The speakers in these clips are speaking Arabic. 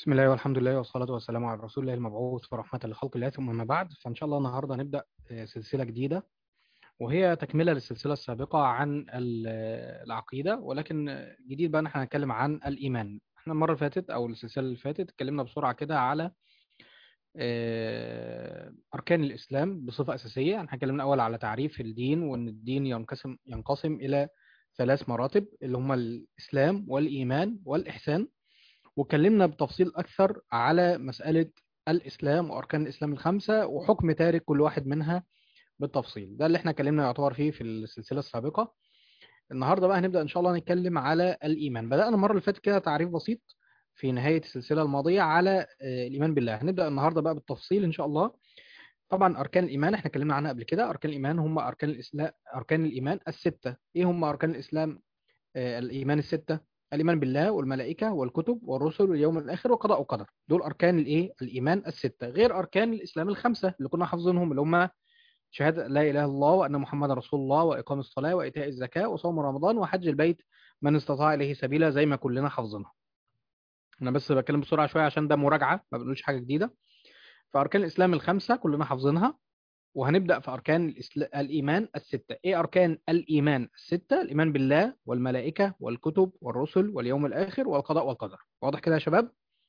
بسم الله والحمد لله والصلاة والسلام على رسول الله المبعوث ورحمة لخلق الله ثم ما بعد. فإن شاء الله النهاردة نبدأ سلسلة جديدة، وهي تكملة للسلسلة السابقة عن العقيدة، ولكن جديد بقى احنا هنتكلم عن الإيمان. احنا المرة اللي فاتت أو السلسلة اللي فاتت اتكلمنا بسرعة كده على أركان الإسلام بصفة أساسية. احنا اتكلمنا أول على تعريف الدين، وإن الدين ينقسم إلى ثلاث مراتب اللي هما الإسلام والإيمان والإحسان. واتكلمنا بتفصيل أكثر على مسألة الإسلام وأركان الإسلام الخمسة وحكم تارك كل واحد منها بالتفصيل. ده اللي احنا اتكلمنا يعتبر فيه في السلسلة السابقة. النهاردة بقى هنبدأ إن شاء الله نتكلم على الإيمان. بدأنا المرة اللي فاتت كده تعريف بسيط في نهاية السلسلة الماضية على الإيمان بالله. هنبدأ النهاردة بقى بالتفصيل إن شاء الله. طبعا أركان الإيمان احنا اتكلمنا عنها قبل كده. أركان الإيمان هم أركان الإسلام، أركان الإيمان الستة. إيه هم أركان الإسلام؟ الإيمان الستة: الإيمان بالله والملائكة والكتب والرسل واليوم الآخر وقضاء وقدر. دول أركان الإيه؟ الإيمان الستة، غير أركان الإسلام الخمسة اللي كنا حافظينهم، اللي هم شهادة لا إله إلا الله وأن محمد رسول الله وإقام الصلاة وإيتاء الزكاة وصوم رمضان وحج البيت من استطاع إليه سبيلا، زي ما كلنا حافظينها. أنا بس بتكلم بسرعة شوية عشان ده مراجعة، ما بنقولش حاجة جديدة. فأركان الإسلام الخمسة كلنا حافظينها، وهنبدأ في أركان الإيمان الستة. إيه أركان الإيمان الستة؟ الإيمان بالله والملائكة والكتب والرسل واليوم الآخر والقضاء والقدر. واضح كده يا شباب؟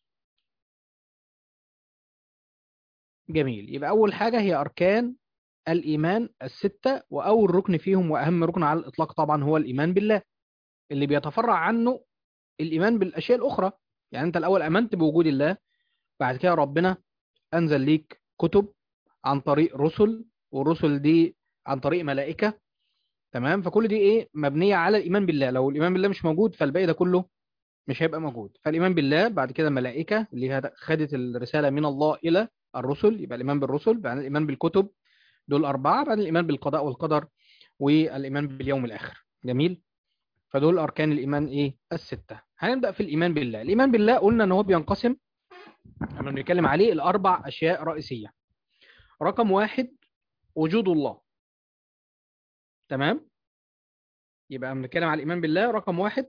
جميل. يبقى أول حاجة هي أركان الإيمان الستة، وأول ركن فيهم وأهم ركن على الإطلاق طبعا هو الإيمان بالله، اللي بيتفرع عنه الإيمان بالأشياء الأخرى. يعني أنت الأول آمنت بوجود الله، بعد كده ربنا أنزل ليك كتب عن طريق رسل، والرسل دي عن طريق ملائكة. تمام؟ فكل دي ايه؟ مبنيه على الايمان بالله. لو الايمان بالله مش موجود فالباقي ده كله مش هيبقى موجود. فالايمان بالله، بعد كده الملائكه اللي هي خدت الرساله من الله الى الرسل، يبقى الايمان بالرسل. بعد الايمان بالكتب، دول اربعه. بعد الايمان بالقضاء والقدر والايمان باليوم الاخر. جميل. فدول اركان الايمان ايه؟ السته. هنبدا في الايمان بالله. الايمان بالله قلنا ان هو بينقسم لما بنتكلم عليه الاربع اشياء رئيسيه. رقم واحد: وجود الله. تمام؟ يبقى بنتكلم على الايمان بالله رقم واحد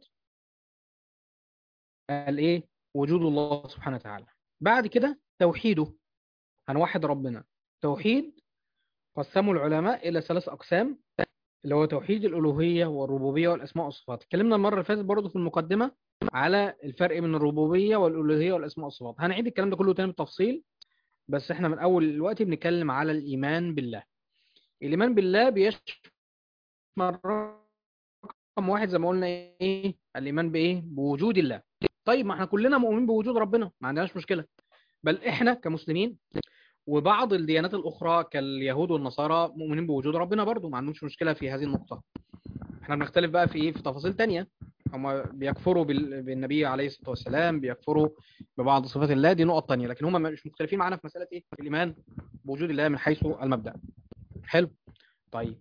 الايه؟ وجود الله سبحانه وتعالى. بعد كده توحيده، هنوحد ربنا. توحيد قسموا العلماء الى ثلاث اقسام، اللي هو توحيد الالوهيه والربوبيه والاسماء والصفات. اتكلمنا المره اللي فاتت برضه في المقدمه على الفرق بين الربوبيه والالوهيه والاسماء والصفات. هنعيد الكلام ده كله تاني بالتفصيل، بس احنا من اول الوقت بنتكلم على الايمان بالله. الايمان بالله بيشمل رقم واحد زي ما قلنا ايه؟ الايمان بايه؟ بوجود الله. طيب ما احنا كلنا مؤمنين بوجود ربنا، ما عندناش مشكله. بل احنا كمسلمين وبعض الديانات الاخرى كاليهود والنصارى مؤمنين بوجود ربنا برضو، ما عندهمش مشكله في هذه النقطه. احنا بنختلف بقى في ايه؟ في تفاصيل تانية. هم بيكفروا بالنبي عليه الصلاه والسلام، بيكفروا ببعض صفات الله، دي نقط تانية. لكن هم مش مختلفين معانا في مساله ايه؟ الايمان بوجود الله من حيث المبدا. حلو. طيب،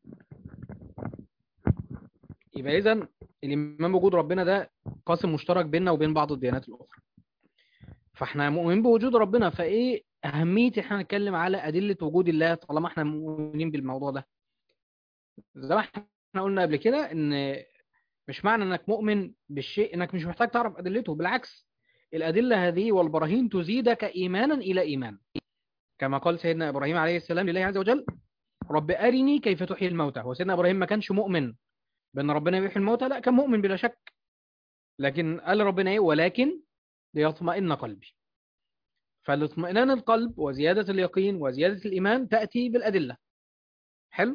يبقى اذا الايمان بوجود ربنا ده قاسم مشترك بيننا وبين بعض الديانات الاخرى. فاحنا مؤمنين بوجود ربنا، فايه اهميه احنا نتكلم على ادله وجود الله طالما احنا مؤمنين بالموضوع ده؟ زي ما احنا قلنا قبل كده ان مش معنى انك مؤمن بالشيء انك مش محتاج تعرف ادلته. بالعكس، الادله هذه والبراهين تزيدك ايمانا الى ايمان. كما قال سيدنا ابراهيم عليه السلام لله عز وجل: رب ارني كيف تحيي الموتى. هو سيدنا ابراهيم ما كانش مؤمن بان ربنا يحيي الموتى، لا كان مؤمن بلا شك. لكن قال ربنا ايه؟ ولكن ليطمئن قلبي. فالاطمئنان القلب وزياده اليقين وزياده الايمان تاتي بالادله. حلو.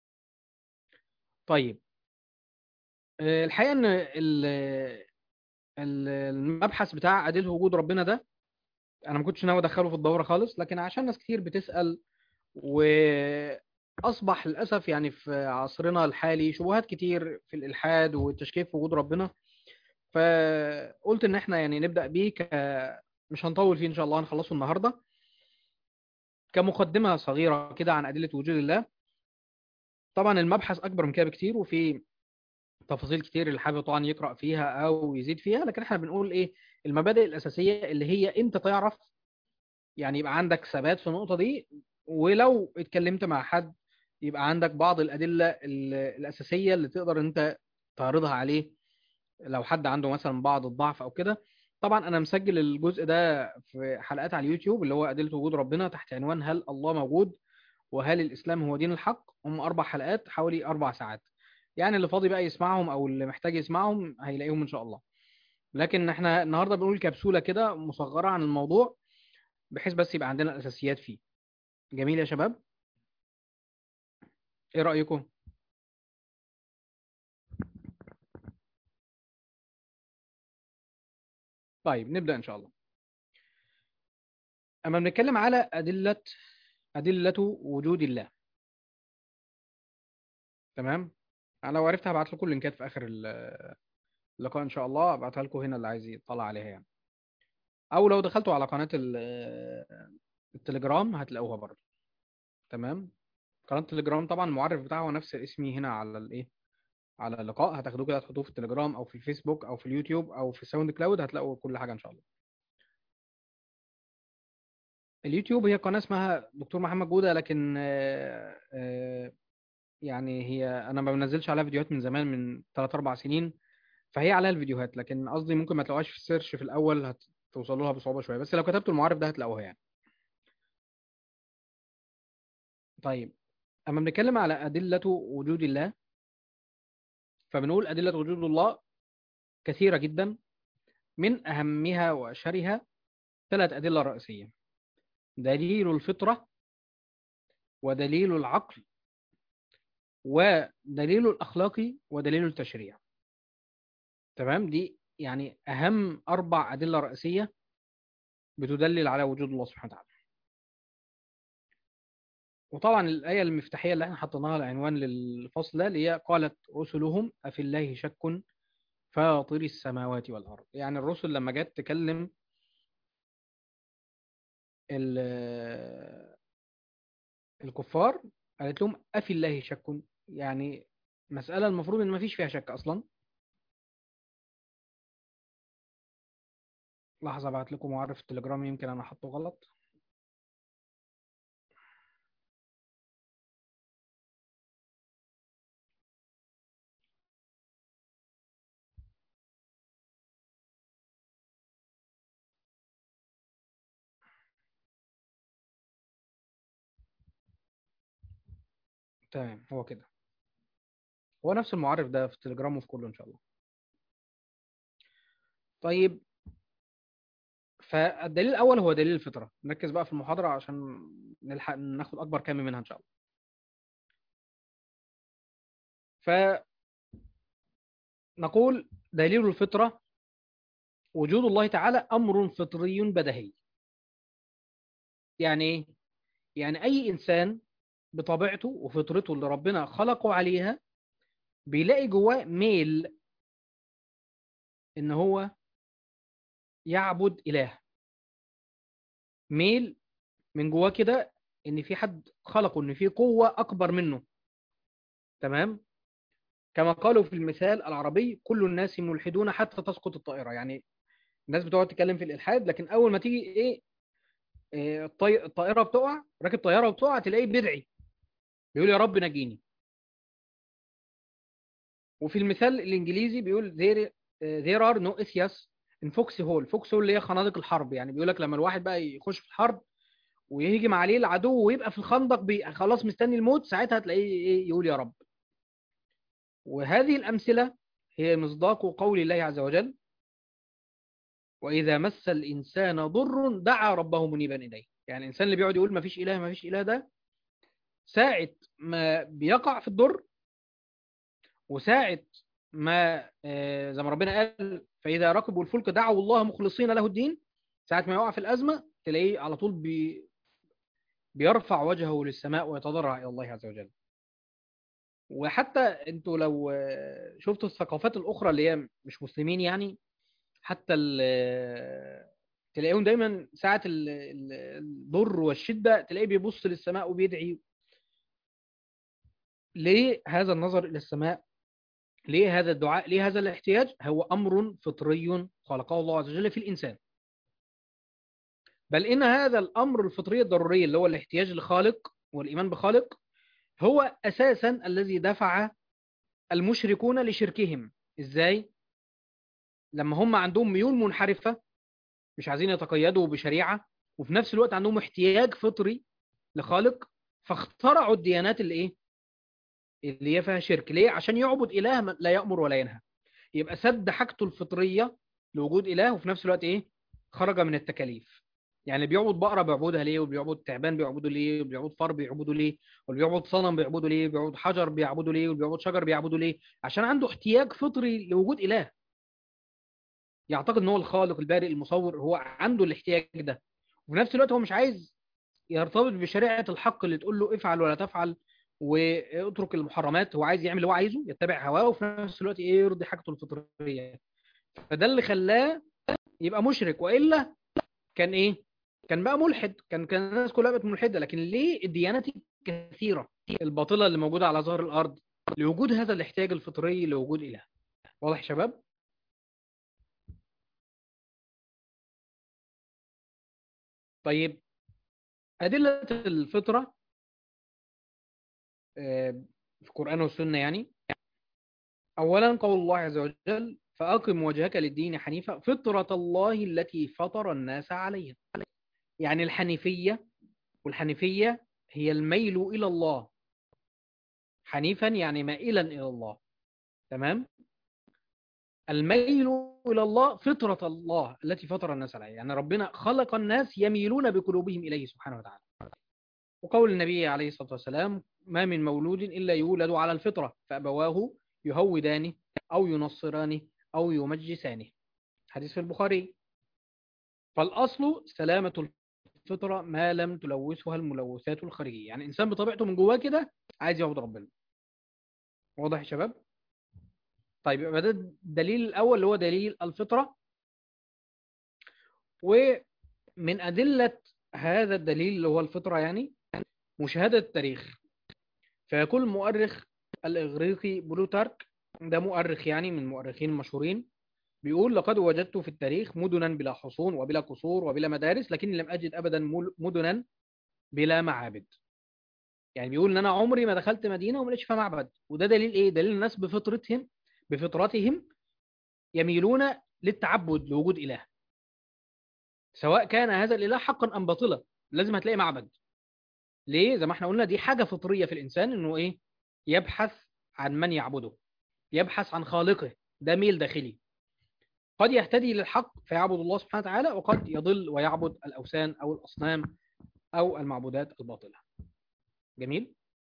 طيب، الحقيقه ان المبحث بتاع أدلة وجود ربنا ده أنا ما كنتش ناوي أدخله في الدورة خالص، لكن عشان ناس كتير بتسأل، وأصبح للأسف يعني في عصرنا الحالي شبهات كتير في الإلحاد والتشكيك في وجود ربنا، فقلت إن إحنا يعني نبدأ بيه مش هنطول فيه إن شاء الله، هنخلصه النهاردة كمقدمة صغيرة كده عن أدلة وجود الله. طبعا المبحث أكبر من كده بكتير، وفي تفاصيل كتير اللي حابب طبعا يقرأ فيها أو يزيد فيها، لكن إحنا بنقول إيه؟ المبادئ الأساسية اللي هي أنت تعرف، يعني يبقى عندك ثبات في النقطة دي، ولو اتكلمت مع حد يبقى عندك بعض الأدلة الأساسية اللي تقدر أنت تعرضها عليه لو حد عنده مثلا بعض الضعف أو كده. طبعا انا مسجل الجزء ده في حلقات على اليوتيوب، اللي هو أدلة وجود ربنا، تحت عنوان هل الله موجود وهل الإسلام هو دين الحق. هم 4 حلقات حوالي 4 ساعات. يعني اللي فاضي بقى يسمعهم أو اللي محتاج يسمعهم هيلاقيهم إن شاء الله. لكن احنا النهاردة بنقول كبسولة كده مصغرة عن الموضوع، بحيث بس يبقى عندنا الأساسيات فيه. جميل يا شباب، إيه رأيكم؟ طيب نبدأ إن شاء الله. أما بنتكلم على أدلة وجود الله، تمام. أنا لو عرفت هبعت لكم اللينكات في آخر اللقاء إن شاء الله، هبعتها لكم هنا اللي عايز يطلع عليها يعني. أو لو دخلتوا على قناة التليجرام هتلاقوها برضه. تمام. قناة التليجرام طبعا المعرف بتاعه هو نفس اسمي هنا على الايه، على اللقاء. هتاخدوه كده تحطوه في التليجرام او في الفيسبوك او في اليوتيوب او في ساوند كلاود، هتلاقوا كل حاجة ان شاء الله. اليوتيوب هي قناة اسمها دكتور محمد جودة، لكن يعني هي انا ما بنزلش عليها فيديوهات من زمان، من 3 4 سنين. فهي عليها الفيديوهات، لكن قصدي ممكن ما تلاقوهاش في السيرش في الاول، هتوصلوا لها بصعوبة شوية، بس لو كتبتوا المعرف ده هتلاقوها يعني. طيب، اما بنتكلم على أدلة وجود الله، فبنقول أدلة وجود الله كثيرة جدا. من أهمها وأشهرها 3 أدلة رئيسية: دليل الفطرة، ودليل العقل، ودليل الأخلاق، ودليل التشريع. تمام، دي يعني أهم 4 أدلة رئيسية بتدلل على وجود الله سبحانه وتعالى. وطبعا الآية المفتاحية اللي احنا حطيناها العنوان للفصل ده، اللي هي قالت رسلهم أفي الله شك فاطر السماوات والأرض. يعني الرسل لما جت تكلم ال- الكفار، قالت لهم أفي الله شك. يعني مسألة المفروض إن ما فيش فيها شك أصلا. لحظة ابعت لكم معرف التليجرام، يمكن انا حاطه غلط. تمام، هو كده، هو نفس المعرف ده في التليجرام وفي كله ان شاء الله. طيب، فالدليل الاول هو دليل الفطرة. نركز بقى في المحاضرة عشان نلحق ناخد اكبر كم منها ان شاء الله. فنقول دليل الفطرة وجود الله تعالى امر فطري بديهي. يعني ايه؟ يعني اي انسان بطبيعته وفطرته اللي ربنا خلقه عليها بيلاقي جواه ميل ان هو يعبد اله. ميل من جواه كده، ان في حد خلقه، ان في قوة اكبر منه. تمام. كما قالوا في المثال العربي: كل الناس ملحدون حتى تسقط الطائرة. يعني الناس بتقعد تتكلم في الالحاد، لكن اول ما تيجي ايه، الطائرة بتقع، راكب طيارة وبتقع، تلاقيه بيدعي، بيقول يا رب نجيني. وفي المثال الانجليزي بيقول there are no atheists in foxhole. foxhole اللي هي خنادق الحرب. يعني بيقول لك لما الواحد بقى يخش في الحرب ويهجم عليه العدو ويبقى في الخندق خلاص مستني الموت، ساعتها تلاقيه ايه، يقول يا رب. وهذه الأمثلة هي مصداق قول الله عز وجل: وإذا مس الإنسان ضر دعا ربه منيبا إليه. يعني الإنسان اللي بيقعد يقول ما فيش إله ما فيش إله، ده ساعة ما بيقع في الضر، وساعة ما زي ما ربنا قال: فإذا ركبوا الفلك دعوا الله مخلصين له الدين. ساعة ما يقع في الأزمة تلاقيه على طول بيرفع وجهه للسماء ويتضرع إلى الله عز وجل. وحتى انتوا لو شفتوا الثقافات الأخرى اللي هي مش مسلمين، يعني حتى تلاقيهم دايما ساعة الضر والشدة تلاقيه بيبص للسماء وبيدعي. ليه هذا النظر إلى السماء؟ ليه هذا الدعاء؟ ليه هذا الاحتياج؟ هو أمر فطري خلقه الله عز وجل في الإنسان. بل إن هذا الأمر الفطري الضروري اللي هو الاحتياج لخالق والإيمان بخالق هو أساسا الذي دفع المشركون لشركهم. إزاي؟ لما هم عندهم ميول منحرفة مش عايزين يتقيدوا بشريعة، وفي نفس الوقت عندهم احتياج فطري لخالق، فاخترعوا الديانات اللي ايه، اللي هي فيها شرك. ليه؟ عشان يعبد إله لا يأمر ولا ينهى، يبقى سد حاجته الفطرية لوجود إله، وفي نفس الوقت ايه، خرج من التكاليف. يعني اللي بيعبد بقرة بيعبدها ليه، وبيعبد تعبان بيعبده ليه، وبيعبد فار بيعبده ليه، واللي بيعبد صنم بيعبده ليه، وبيعبد حجر بيعبده ليه، واللي بيعبد شجر بيعبده ليه؟ عشان عنده احتياج فطري لوجود إله، يعتقد ان هو الخالق البارئ المصور، هو عنده الاحتياج ده. وفي نفس الوقت هو مش عايز يرتبط بشريعة الحق اللي تقول له افعل ولا تفعل واترك المحرمات. هو عايز يعمل اللي هو عايزه، يتبع هواه، وفي نفس الوقت ايه، يرضي حاجته الفطرية. فده اللي خلاه يبقى مشرك، والا كان ايه، كان بقى ملحد، كان الناس كلها بقت ملحدة. لكن ليه الديانات الكثيرة الباطلة اللي موجودة على ظهر الارض؟ لوجود هذا الاحتياج الفطري لوجود اله. واضح يا شباب؟ طيب، أدلة الفطرة في القرآن والسنة يعني. أولا قول الله عز وجل: فأقم وجهك للدين حنيفا فطرة الله التي فطر الناس عليها. يعني الحنيفية، والحنيفية هي الميل إلى الله، حنيفا يعني مائلا إلى الله. تمام؟ الميل إلى الله فطرة الله التي فطر الناس عليها، يعني ربنا خلق الناس يميلون بقلوبهم إليه سبحانه وتعالى. وقول النبي عليه الصلاة والسلام: ما من مولود إلا يولد على الفطرة فأبواه يهودانه أو ينصرانه أو يمجسانه. حديث في البخاري. فالأصل سلامة الفطرة ما لم تلوثها الملوثات الخارجية، يعني إنسان بطبيعته من جواه كده عايز يعبد ربنا. واضح يا شباب؟ طيب، يبقى ده الدليل الأول اللي هو دليل الفطرة. ومن أدلة هذا الدليل اللي هو الفطرة يعني مشاهدة التاريخ. فيقول المؤرخ الإغريقي بلوتارك، ده مؤرخ يعني من المؤرخين المشهورين، بيقول: لقد وجدت في التاريخ مدنا بلا حصون وبلا قصور وبلا مدارس، لكني لم أجد أبدا مدنا بلا معابد. يعني بيقول ان انا عمري ما دخلت مدينه وما لقيتش فيها معبد. وده دليل ايه؟ دليل الناس بفطرتهم يميلون للتعبد لوجود اله، سواء كان هذا الاله حقا ام باطلا، لازم هتلاقي معبد. ليه؟ زي ما احنا قلنا، دي حاجه فطريه في الانسان، انه ايه، يبحث عن من يعبده، يبحث عن خالقه. ده ميل داخلي. قد يهتدي للحق فيعبد الله سبحانه وتعالى، وقد يضل ويعبد الاوثان او الاصنام او المعبودات الباطله. جميل.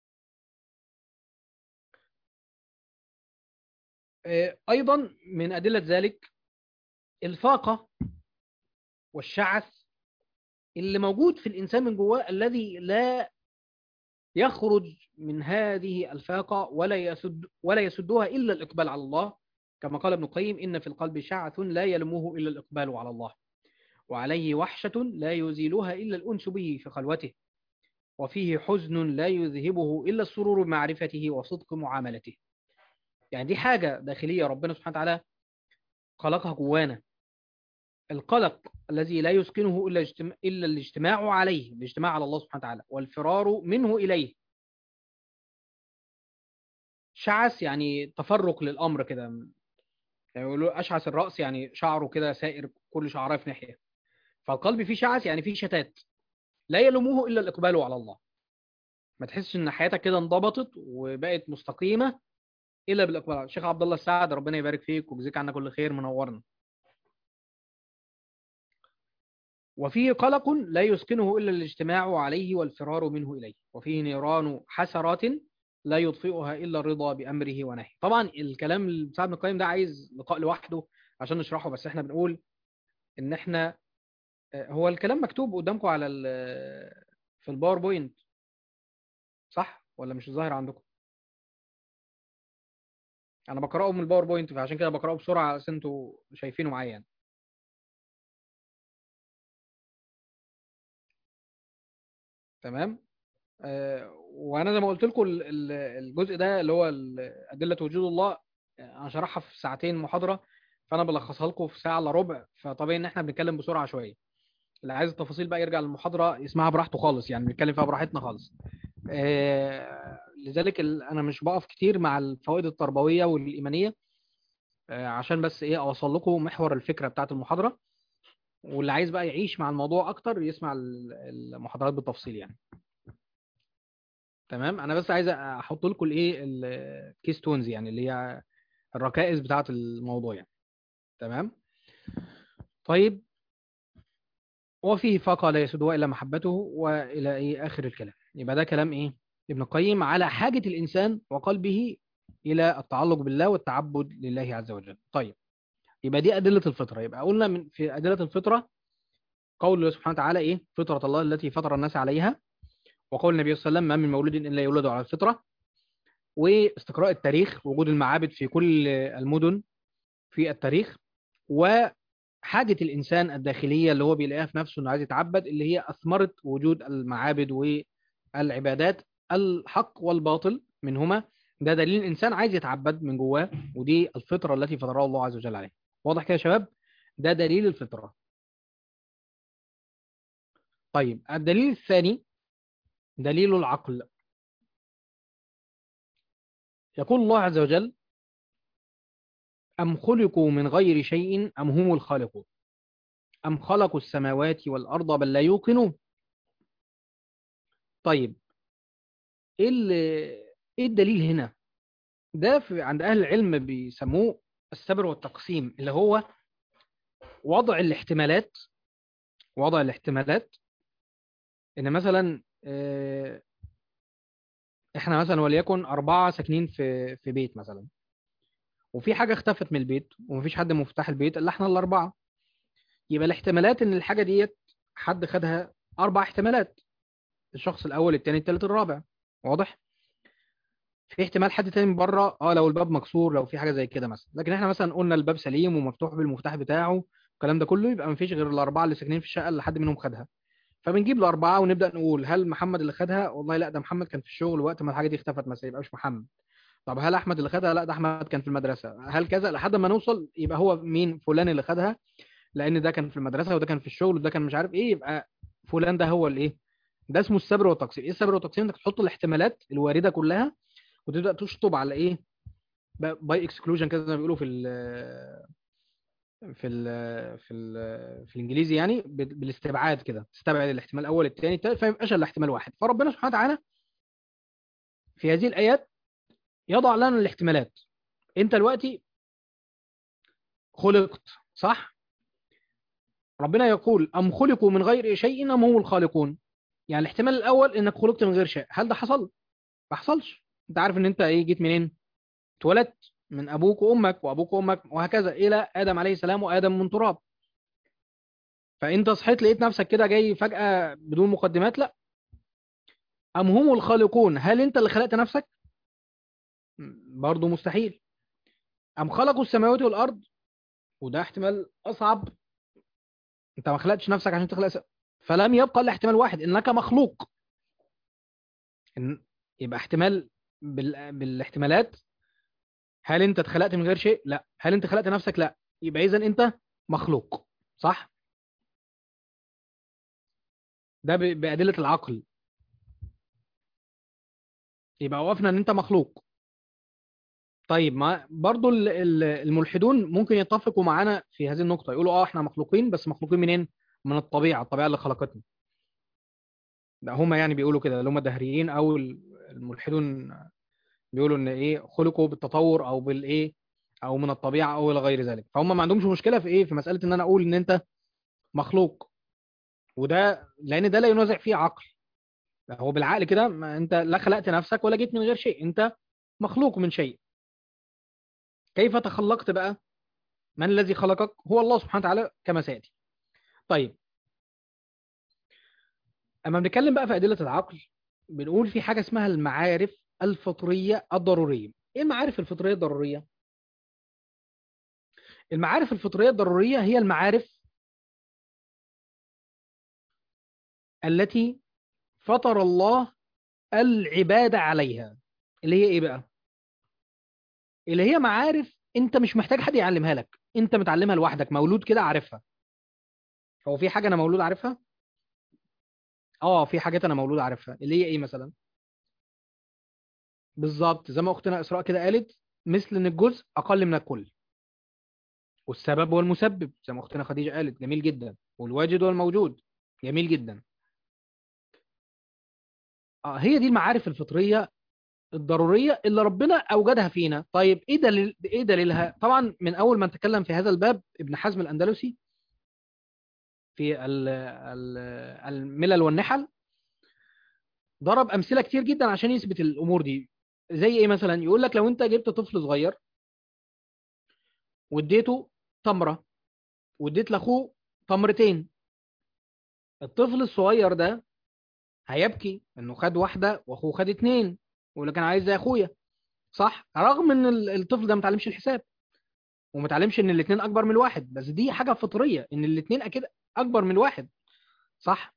ايضا من ادله ذلك الفاقه والشعث اللي موجود في الإنسان من جواه، الذي لا يخرج من هذه الفاقة ولا يسدها إلا الإقبال على الله. كما قال ابن القيم: إن في القلب شعث لا يلمه إلا الإقبال على الله، وعليه وحشة لا يزيلها إلا الأنس به في خلوته، وفيه حزن لا يذهبه إلا السرور بمعرفته وصدق معاملته. يعني دي حاجة داخلية ربنا سبحانه وتعالى خلقها جوانا. القلق الذي لا يسكنه إلا الاجتماع عليه، الاجتماع على الله سبحانه وتعالى، والفرار منه إليه. شعث يعني تفرق للأمر كده، يعني يقولوا أشعث الرأس، يعني شعره كده سائر كل شعره في ناحية. فالقلب فيه شعث يعني فيه شتات، لا يلومه إلا الإقبال على الله. ما تحسش إن حياتك كده انضبطت وبقت مستقيمة إلا بالإقبال على الله. الشيخ عبد الله السعد، ربنا يبارك فيك ويجزيك عنا كل خير، منورنا. وفيه قلق لا يسكنه إلا الاجتماع عليه والفرار منه إليه، وفيه نيران حسرات لا يطفئها إلا الرضا بأمره ونهيه. طبعا الكلام بتاع ابن القيم ده عايز لقاء لوحده عشان نشرحه، بس احنا بنقول ان احنا هو الكلام مكتوب قدامكم على في الباوربوينت، صح ولا مش ظاهر عندكم؟ انا بقراه من الباوربوينت، فعشان كده بقراه بسرعه عشان انتوا شايفينه معايا يعني. تمام. وانا زي ما قلت لكم الجزء ده اللي هو ادله وجود الله، انا شرحها في ساعتين محاضره، فانا بلخصها لكم في ساعه الا ربع، فطبيعي ان احنا بنتكلم بسرعه شويه. اللي عايز التفاصيل بقى يرجع للمحاضره يسمعها براحته خالص، يعني بنتكلم فيها براحتنا خالص. لذلك انا مش بقف كتير مع الفوائد التربويه والايمانيه، عشان بس ايه اوصل لكم محور الفكره بتاعت المحاضره. واللي عايز بقى يعيش مع الموضوع اكتر يسمع المحاضرات بالتفصيل يعني. تمام. انا بس عايز احط لكم الايه الكيستونز، يعني اللي هي الركائز بتاعه الموضوع يعني. تمام. طيب، وفيه فاقة لا يسودها الا محبته، والى ايه اخر الكلام. يبقى ده كلام ايه ابن القيم على حاجة الانسان وقلبه الى التعلق بالله والتعبد لله عز وجل. طيب، يبقى دي ادلة الفطرة. يبقى قلنا من في ادلة الفطرة قول الله سبحانه وتعالى ايه فطرة الله التي فطر الناس عليها، وقول النبي صلى الله عليه وسلم ما من مولود الا يولد على الفطرة، واستقراء التاريخ، وجود المعابد في كل المدن في التاريخ، وحاجة الإنسان الداخلية اللي هو بيلاقيها في نفسه إنه عايز يتعبد، اللي هي أثمرت وجود المعابد والعبادات، الحق والباطل منهما. ده دليل الإنسان عايز يتعبد من جواه، ودي الفطرة التي فطرها الله عز وجل عليها. واضح كده يا شباب؟ ده دليل الفطرة. طيب، الدليل الثاني دليل العقل. يقول الله عز وجل أم خلقوا من غير شيء أم هم الخالقون أم خلقوا السماوات والأرض بل لا يوقنون. طيب، ايه ايه الدليل هنا؟ ده عند اهل العلم بيسموه السبر والتقسيم، اللي هو وضع الاحتمالات. وضع الاحتمالات ان مثلا احنا مثلا وليكن 4 ساكنين في بيت مثلا، وفي حاجة اختفت من البيت ومفيش حد مفتاح البيت الا احنا الأربعة. يبقى الاحتمالات ان الحاجة ديت حد خدها 4 احتمالات: الشخص الأول، الثاني، الثالث، الرابع. واضح؟ في احتمال حد تاني من بره، لو الباب مكسور، لو في حاجه زي كده مثلا. لكن احنا مثلا قلنا الباب سليم ومفتوح بالمفتاح بتاعه، الكلام ده كله، يبقى مفيش غير الاربعه اللي ساكنين في الشقه اللي حد منهم خدها. فبنجيب الاربعه ونبدا نقول هل محمد اللي خدها؟ والله لا، ده محمد كان في الشغل وقت ما الحاجه دي اختفت مثلا، يبقى مش محمد. طب هل احمد اللي خدها؟ لا، ده احمد كان في المدرسه. هل كذا لحد ما نوصل يبقى هو مين؟ فلان اللي خدها، لان ده كان في المدرسه وده كان في الشغل وده كان مش عارف ايه، يبقى فلان ده هو الايه. ده اسمه السبر والتقسيم. ايه السبر والتقسيم؟ انك تحط الاحتمالات الوارده كلها وتبدا تشطب على ايه، باي اكسكلوجن كده زي ما بيقولوا في الانجليزي، يعني بالاستبعاد كده، تستبعد الاحتمال الاول الثاني الثالث، فما يبقاش الا احتمال واحد. فربنا سبحانه وتعالى في هذه الايات يضع لنا الاحتمالات. انت دلوقتي خلقت، صح؟ ربنا يقول ام خلقوا من غير شيء ام هم الخالقون. يعني الاحتمال الاول انك خلقت من غير شيء، هل ده حصل؟ ما حصلش. انت عارف ان انت ايه، جيت منين؟ اتولدت من ابوك وامك وابوك وامك وهكذا الى ادم عليه السلام، وادم من تراب. فانت صحيت لقيت نفسك كده جاي فجأة بدون مقدمات؟ لا. ام هم الخالقون، هل انت اللي خلقت نفسك؟ برضه مستحيل. ام خلقوا السماوات والارض، وده احتمال اصعب. انت ما خلقتش نفسك عشان تخلق فلم يبقى الا احتمال واحد، انك مخلوق. إن... يبقى احتمال بالاحتمالات. هل انت اتخلقت من غير شيء؟ لا. هل انت خلقت نفسك؟ لا. يبقى اذا انت مخلوق، صح؟ ده بأدلة العقل. يبقى وقفنا ان انت مخلوق. طيب، ما برضو الملحدون ممكن يتفقوا معانا في هذه النقطة، يقولوا احنا مخلوقين، بس مخلوقين منين؟ من الطبيعة اللي خلقتنا. ده هما يعني بيقولوا كده، اللي هما الدهريين او الملحدون، بيقولوا ان ايه خلقوا بالتطور او بالايه، او من الطبيعة او الى غير ذلك. فهم ما عندهمش مشكلة في ايه، في مسألة ان انا اقول ان انت مخلوق. وده لان ده لا ينازع فيه عقل. هو بالعقل كده، ما انت لا خلقت نفسك ولا جيت من غير شيء، انت مخلوق من شيء. كيف تخلقت بقى؟ من الذي خلقك؟ هو الله سبحانه وتعالى كما سيأتي. طيب، اما بنتكلم بقى في أدلة العقل، بنقول في حاجة اسمها المعارف الفطرية الضرورية. ايه المعارف الفطرية الضرورية؟ المعارف الفطرية الضرورية هي المعارف التي فطر الله العبادة عليها. اللي هي ايه بقى؟ اللي هي معارف انت مش محتاج حد يعلمها لك، انت متعلمها لوحدك، مولود كده عارفها. هو في حاجة انا مولود عارفها؟ في حاجات انا مولود عارفها، اللي هي ايه مثلا؟ بالظبط زي ما اختنا اسراء كده قالت، مثل ان الجزء اقل من الكل. والسبب والمسبب زي ما اختنا خديجة قالت، جميل جدا، والواجد والموجود، جميل جدا. هي دي المعارف الفطرية الضرورية اللي ربنا أوجدها فينا. طيب إيه دليلها؟ طبعا من أول ما نتكلم في هذا الباب ابن حزم الأندلسي في الملل والنحل ضرب أمثلة كتير جدا عشان يثبت الأمور دي. زي إيه مثلا؟ يقول لك لو أنت جبت طفل صغير واديته تمرة واديت لأخوه تمرتين، الطفل الصغير ده هيبكي إنه خد واحدة وأخوه خد اتنين، ويقول لك أنا عايز زي أخويا، صح؟ رغم إن الطفل ده ما اتعلمش الحساب وما اتعلمش ان الاثنين اكبر من الواحد، بس دي حاجه فطريه ان الاثنين اكيد اكبر من الواحد، صح؟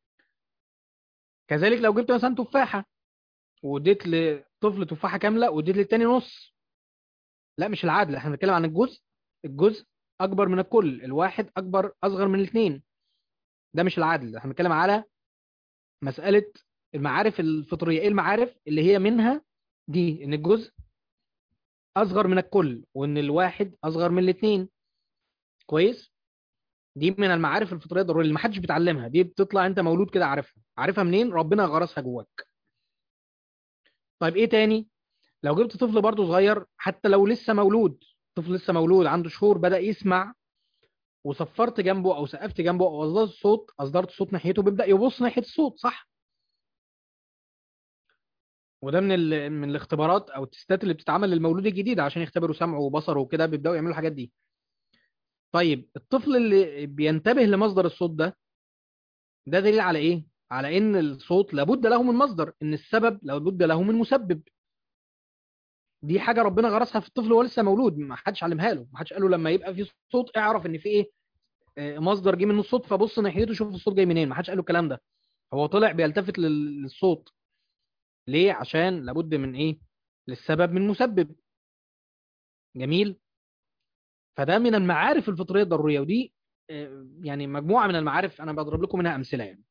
كذلك لو جبت مثلا تفاحه واديت لطفل تفاحه كامله واديت للتاني نص، لا مش العدل، احنا بنتكلم عن الجزء. الجزء اكبر من الكل، الواحد اصغر من الاثنين، ده مش العدل. احنا بنتكلم على مساله المعارف الفطريه. ايه المعارف اللي هي منها دي؟ ان الجزء اصغر من الكل وان الواحد اصغر من الاثنين. كويس. دي من المعارف الفطريه الضروريه اللي محدش بيتعلمها، دي بتطلع انت مولود كده عارفها. عارفها منين؟ ربنا غرسها جواك. طيب ايه تاني؟ لو جبت طفل برضه صغير، حتى لو لسه مولود، طفل لسه مولود عنده شهور، بدأ يسمع، وصفرت جنبه او سقفت جنبه او اصدرت صوت ناحيته، بيبدأ يبص ناحية الصوت، صح؟ وده من الاختبارات او التستات اللي بتتعمل للمولود الجديد عشان يختبروا سمعه وبصره وكده، بيبدأوا يعملوا الحاجات دي. طيب الطفل اللي بينتبه لمصدر الصوت ده، ده دليل على ايه؟ على ان الصوت لابد له من مصدر، ان السبب لابد له من مسبب. دي حاجه ربنا غرسها في الطفل وهو لسه مولود، ما حدش علمها له، ما حدش قال له لما يبقى في صوت اعرف ان في ايه، مصدر جه منه الصوت فبص ناحيته شوف الصوت جاي منين. ما حدش قال له الكلام ده. هو طلع بيلتفت للصوت. ليه؟ عشان لابد من ايه؟ للسبب من مسبب. جميل. فده من المعارف الفطريه الضروريه، ودي يعني مجموعه من المعارف انا بضرب لكم منها امثله يعني.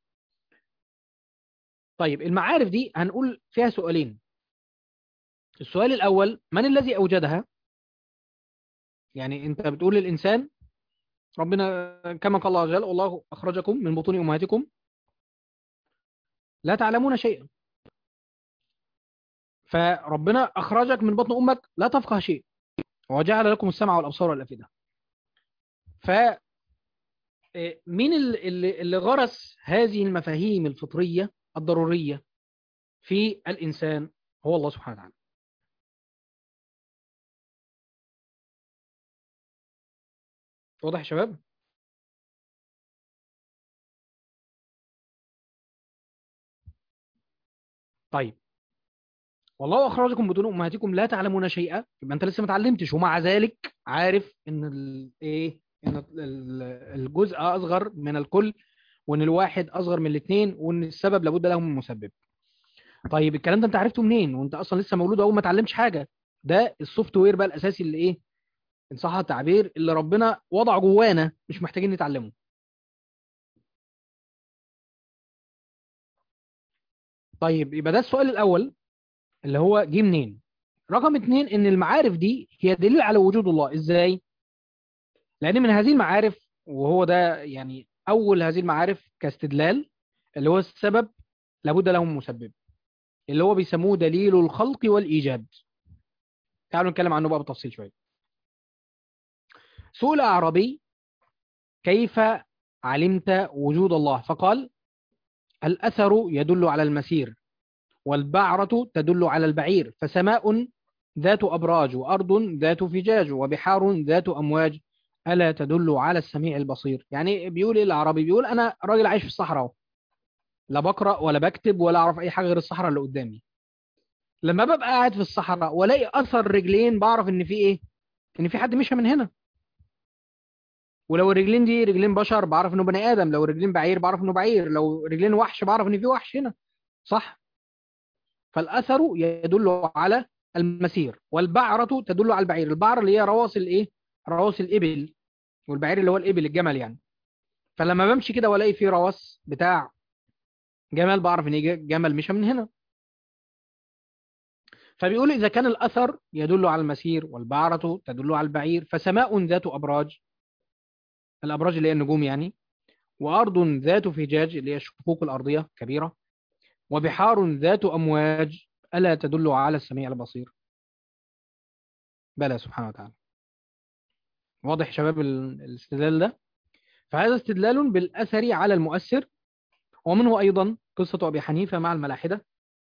طيب المعارف دي هنقول فيها سؤالين. السؤال الأول، من الذي أوجدها؟ يعني أنت بتقول للإنسان، ربنا كما قال الله عز وجل والله أخرجكم من بطون أمهاتكم لا تعلمون شيئا. فربنا أخرجك من بطن أمك لا تفقه شيء، وجعل لكم السمع والأبصار والأفئدة. فمين اللي غرس هذه المفاهيم الفطرية الضرورية في الإنسان؟ هو الله سبحانه وتعالى. واضح يا شباب؟ طيب، والله اخرجكم بدون امهاتكم لا تعلمون شيئا، يبقى انت لسه ما اتعلمتش، ومع ذلك عارف ان ايه، ان الجزء اصغر من الكل، وان الواحد اصغر من الاثنين، وان السبب لابد له من مسبب. طيب الكلام ده انت عرفته منين وانت اصلا لسه مولود اول ما اتعلمتش حاجه؟ ده السوفت وير بقى الاساسي اللي ايه، ان صح التعبير، اللي ربنا وضعه جوانا مش محتاجين نتعلمه. طيب يبقى ده السؤال الاول اللي هو جه منين. رقم اتنين، ان المعارف دي هي دليل على وجود الله. ازاي؟ لأن من هذه المعارف، وهو ده يعني أول هذه المعارف كاستدلال، اللي هو السبب لابد له من مسبب، اللي هو بيسموه دليل الخلق والإيجاد. تعالوا نتكلم عنه بقى بالتفصيل شوية. سئل أعرابي كيف علمت وجود الله؟ فقال الأثر يدل على المسير، والبعرة تدل على البعير، فسماء ذات أبراج، وأرض ذات فجاج، وبحار ذات أمواج، ألا تدل على السميع البصير. يعني بيقول إيه الأعرابي؟ بيقول أنا راجل عايش في الصحراء، لا بقرأ ولا بكتب ولا أعرف أي حاجة غير الصحراء اللي قدامي. لما ببقى قاعد في الصحراء والاقي أثر رجلين، بعرف إن في إيه؟ إن في حد مشى من هنا. ولو الرجلين دي رجلين بشر بعرف إنه بني آدم، لو رجلين بعير بعرف إنه بعير، لو رجلين وحش بعرف إن في وحش هنا، صح؟ فالأثر يدل على المسير، والبعرة تدل على البعير. البعرة اللي هي رواس الإيه؟ رواس الإبل، والبعير اللي هو الإبل الجمل يعني. فلما بمشي كده والاقي في رواس بتاع جمل، بعرف إن جمل مشى من هنا. فبيقول إذا كان الأثر يدل على المسير والبعرة تدل على البعير، فسماء ذات أبراج، الأبراج اللي هي النجوم يعني، وأرض ذات فجاج اللي هي الشقوق الأرضية كبيرة، وبحار ذات أمواج، ألا تدل على السميع البصير؟ بلى سبحانه وتعالى. واضح يا شباب الاستدلال ده؟ فهذا استدلال بالأثر على المؤثر. ومنه أيضا قصة أبي حنيفة مع الملاحدة،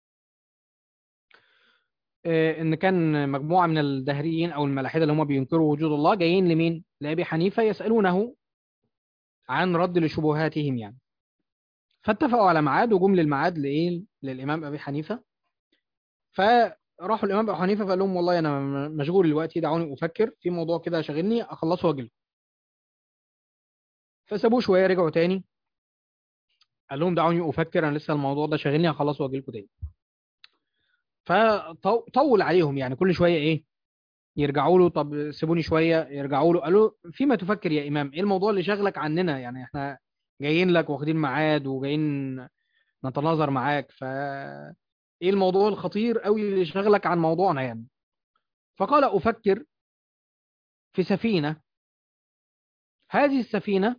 إن كان مجموعة من الدهريين أو الملاحدة اللي هم بينكروا وجود الله جايين لمين؟ لأبي حنيفة يسألونه عن رد لشبهاتهم يعني. فاتفقوا على ميعاد وجم للميعاد لإيه؟ للإمام أبي حنيفة. فراحوا الإمام أبي حنيفة فقال لهم والله أنا مشغول دلوقتي، دعوني أفكر في موضوع كده شاغلني أخلصه وأجي. فسابوه شوية، رجعوا تاني، قال لهم دعوني أفكر، أنا لسه الموضوع ده شاغلني هخلصه وأجي لكم تاني. فطول عليهم يعني، كل شوية إيه يرجعوا له، طب سيبوني شويه، يرجعوا له، قالوا فيما تفكر يا امام، ايه الموضوع اللي شاغلك عننا يعني، احنا جايين لك واخدين ميعاد وجايين نتناظر معاك، ايه الموضوع الخطير قوي اللي شاغلك عن موضوعنا يعني؟ فقال افكر في سفينه، هذه السفينه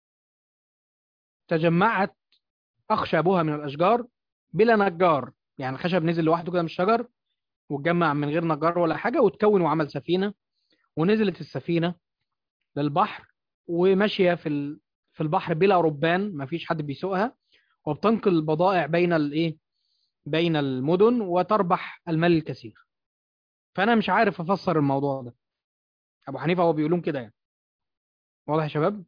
تجمعت اخشابها من الاشجار بلا نجار، يعني الخشب نزل لوحده كده من الشجر واتجمع من غير نجار ولا حاجه وتكون وعمل سفينه. ونزلت السفينه للبحر وماشيه في البحر بلا ربان، ما فيش حد بيسوقها، وبتنقل البضائع بين الايه، بين المدن، وتربح المال الكثير. فانا مش عارف افسر الموضوع ده. ابو حنيفه هو بيقولون كده يعني. واضح يا شباب؟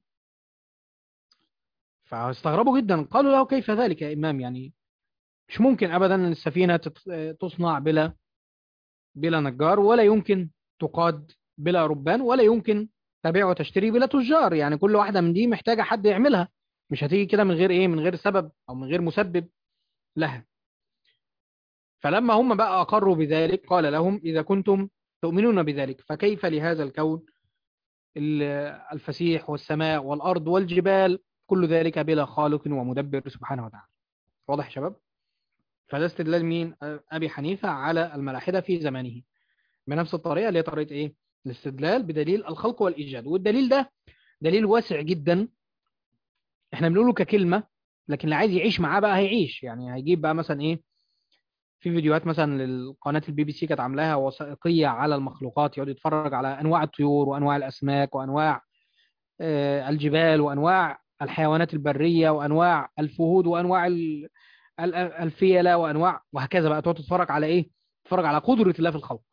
فاستغربوا جدا، قالوا له كيف ذلك يا امام يعني، مش ممكن ابدا ان السفينه تصنع بلا نجار، ولا يمكن تقاد بلا ربان، ولا يمكن تبيع وتشتري بلا تجار، يعني كل واحده من دي محتاجه حد يعملها، مش هتيجي كده من غير ايه، من غير سبب او من غير مسبب لها. فلما هم بقى أقروا بذلك قال لهم إذا كنتم تؤمنون بذلك فكيف لهذا الكون ال- الفسيح والسماء والأرض والجبال، كل ذلك بلا خالق ومدبر سبحانه وتعالى؟ واضح يا شباب؟ فده استدلال مين؟ أبي حنيفة على الملاحدة في زمانه، بنفس الطريقة اللي هي طريقة إيه؟ الاستدلال بدليل الخلق والإيجاد. والدليل ده دليل واسع جدا، احنا بنقوله ككلمة، لكن اللي عايز يعيش معاه بقى هيعيش يعني، هيجيب بقى مثلا ايه، في فيديوهات مثلا للقناة البي بي سي كانت عاملاها وثائقية على المخلوقات، يقعد يتفرج على أنواع الطيور وأنواع الأسماك وأنواع الجبال وأنواع الحيوانات البرية وأنواع الفهود وأنواع الفيلة وأنواع، وهكذا بقى تقعد تتفرج على إيه؟ تتفرج على قدرة الله في الخلق.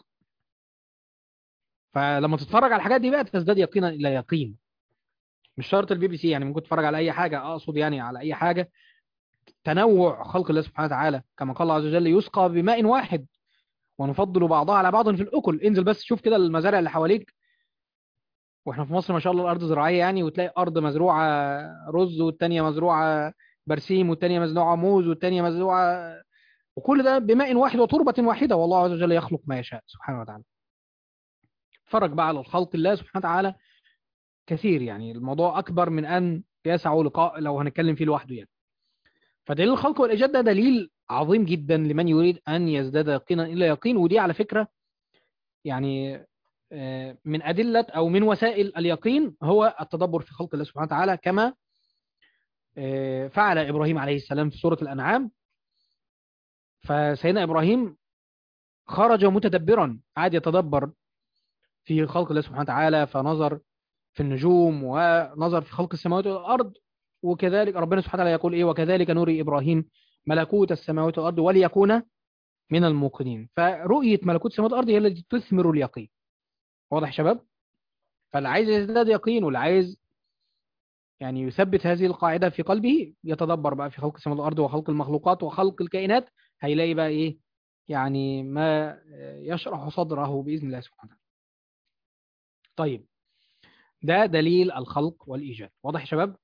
فلما تتفرج على الحاجات دي بقى تزداد يقينا إلى يقين. مش شرط البي بي سي يعني، ممكن تتفرج على أي حاجة، أقصد يعني على أي حاجة. تنوع خلق الله سبحانه وتعالى، كما قال الله عز وجل يسقى بماء واحد ونفضل بعضها على بعض في الأكل. انزل بس شوف كده المزارع اللي حواليك، واحنا في مصر ما شاء الله الأرض زراعية يعني، وتلاقي أرض مزروعة رز والتانية مزروعة برسيم والتانية مزروعة موز والتانية مزروعة، وكل ده بماء واحد وتربة واحدة، والله عز وجل يخلق ما يشاء سبحانه وتعالى. اتفرج بقى على الخلق الله سبحانه وتعالى كثير يعني، الموضوع أكبر من أن يسع لقاء لو هنتكلم فيه لوحده يعني. فدليل الخلق والإيجاد ده دليل عظيم جدا لمن يريد أن يزداد يقينا إلى يقين. ودي على فكرة يعني من أدلة أو من وسائل اليقين هو التدبر في خلق الله سبحانه وتعالى، كما فعل إبراهيم عليه السلام في سورة الأنعام. فسيدنا إبراهيم خرج متدبرا، قعد يتدبر في خلق الله سبحانه وتعالى، فنظر في النجوم ونظر في خلق السماوات والأرض. وكذلك ربنا سبحانه وتعالى يقول إيه، وكذلك نري إبراهيم ملكوت السماوات والأرض وليكون من الموقنين. فرؤية ملكوت السماوات والأرض هي التي تثمر اليقين. واضح يا شباب؟ فاللي عايز يزداد يقين واللي عايز يعني يثبت هذه القاعدة في قلبه، يتدبر بقى في خلق السماوات والأرض وخلق المخلوقات وخلق الكائنات، هيلاقي بقى إيه يعني ما يشرح صدره بإذن الله سبحانه وتعالى. طيب، ده دليل الخلق والإيجاد. واضح يا شباب؟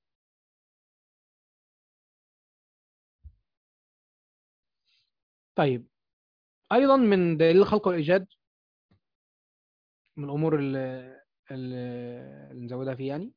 طيب، أيضا من دليل الخلق والإيجاد، من الأمور اللي نزودها فيه يعني،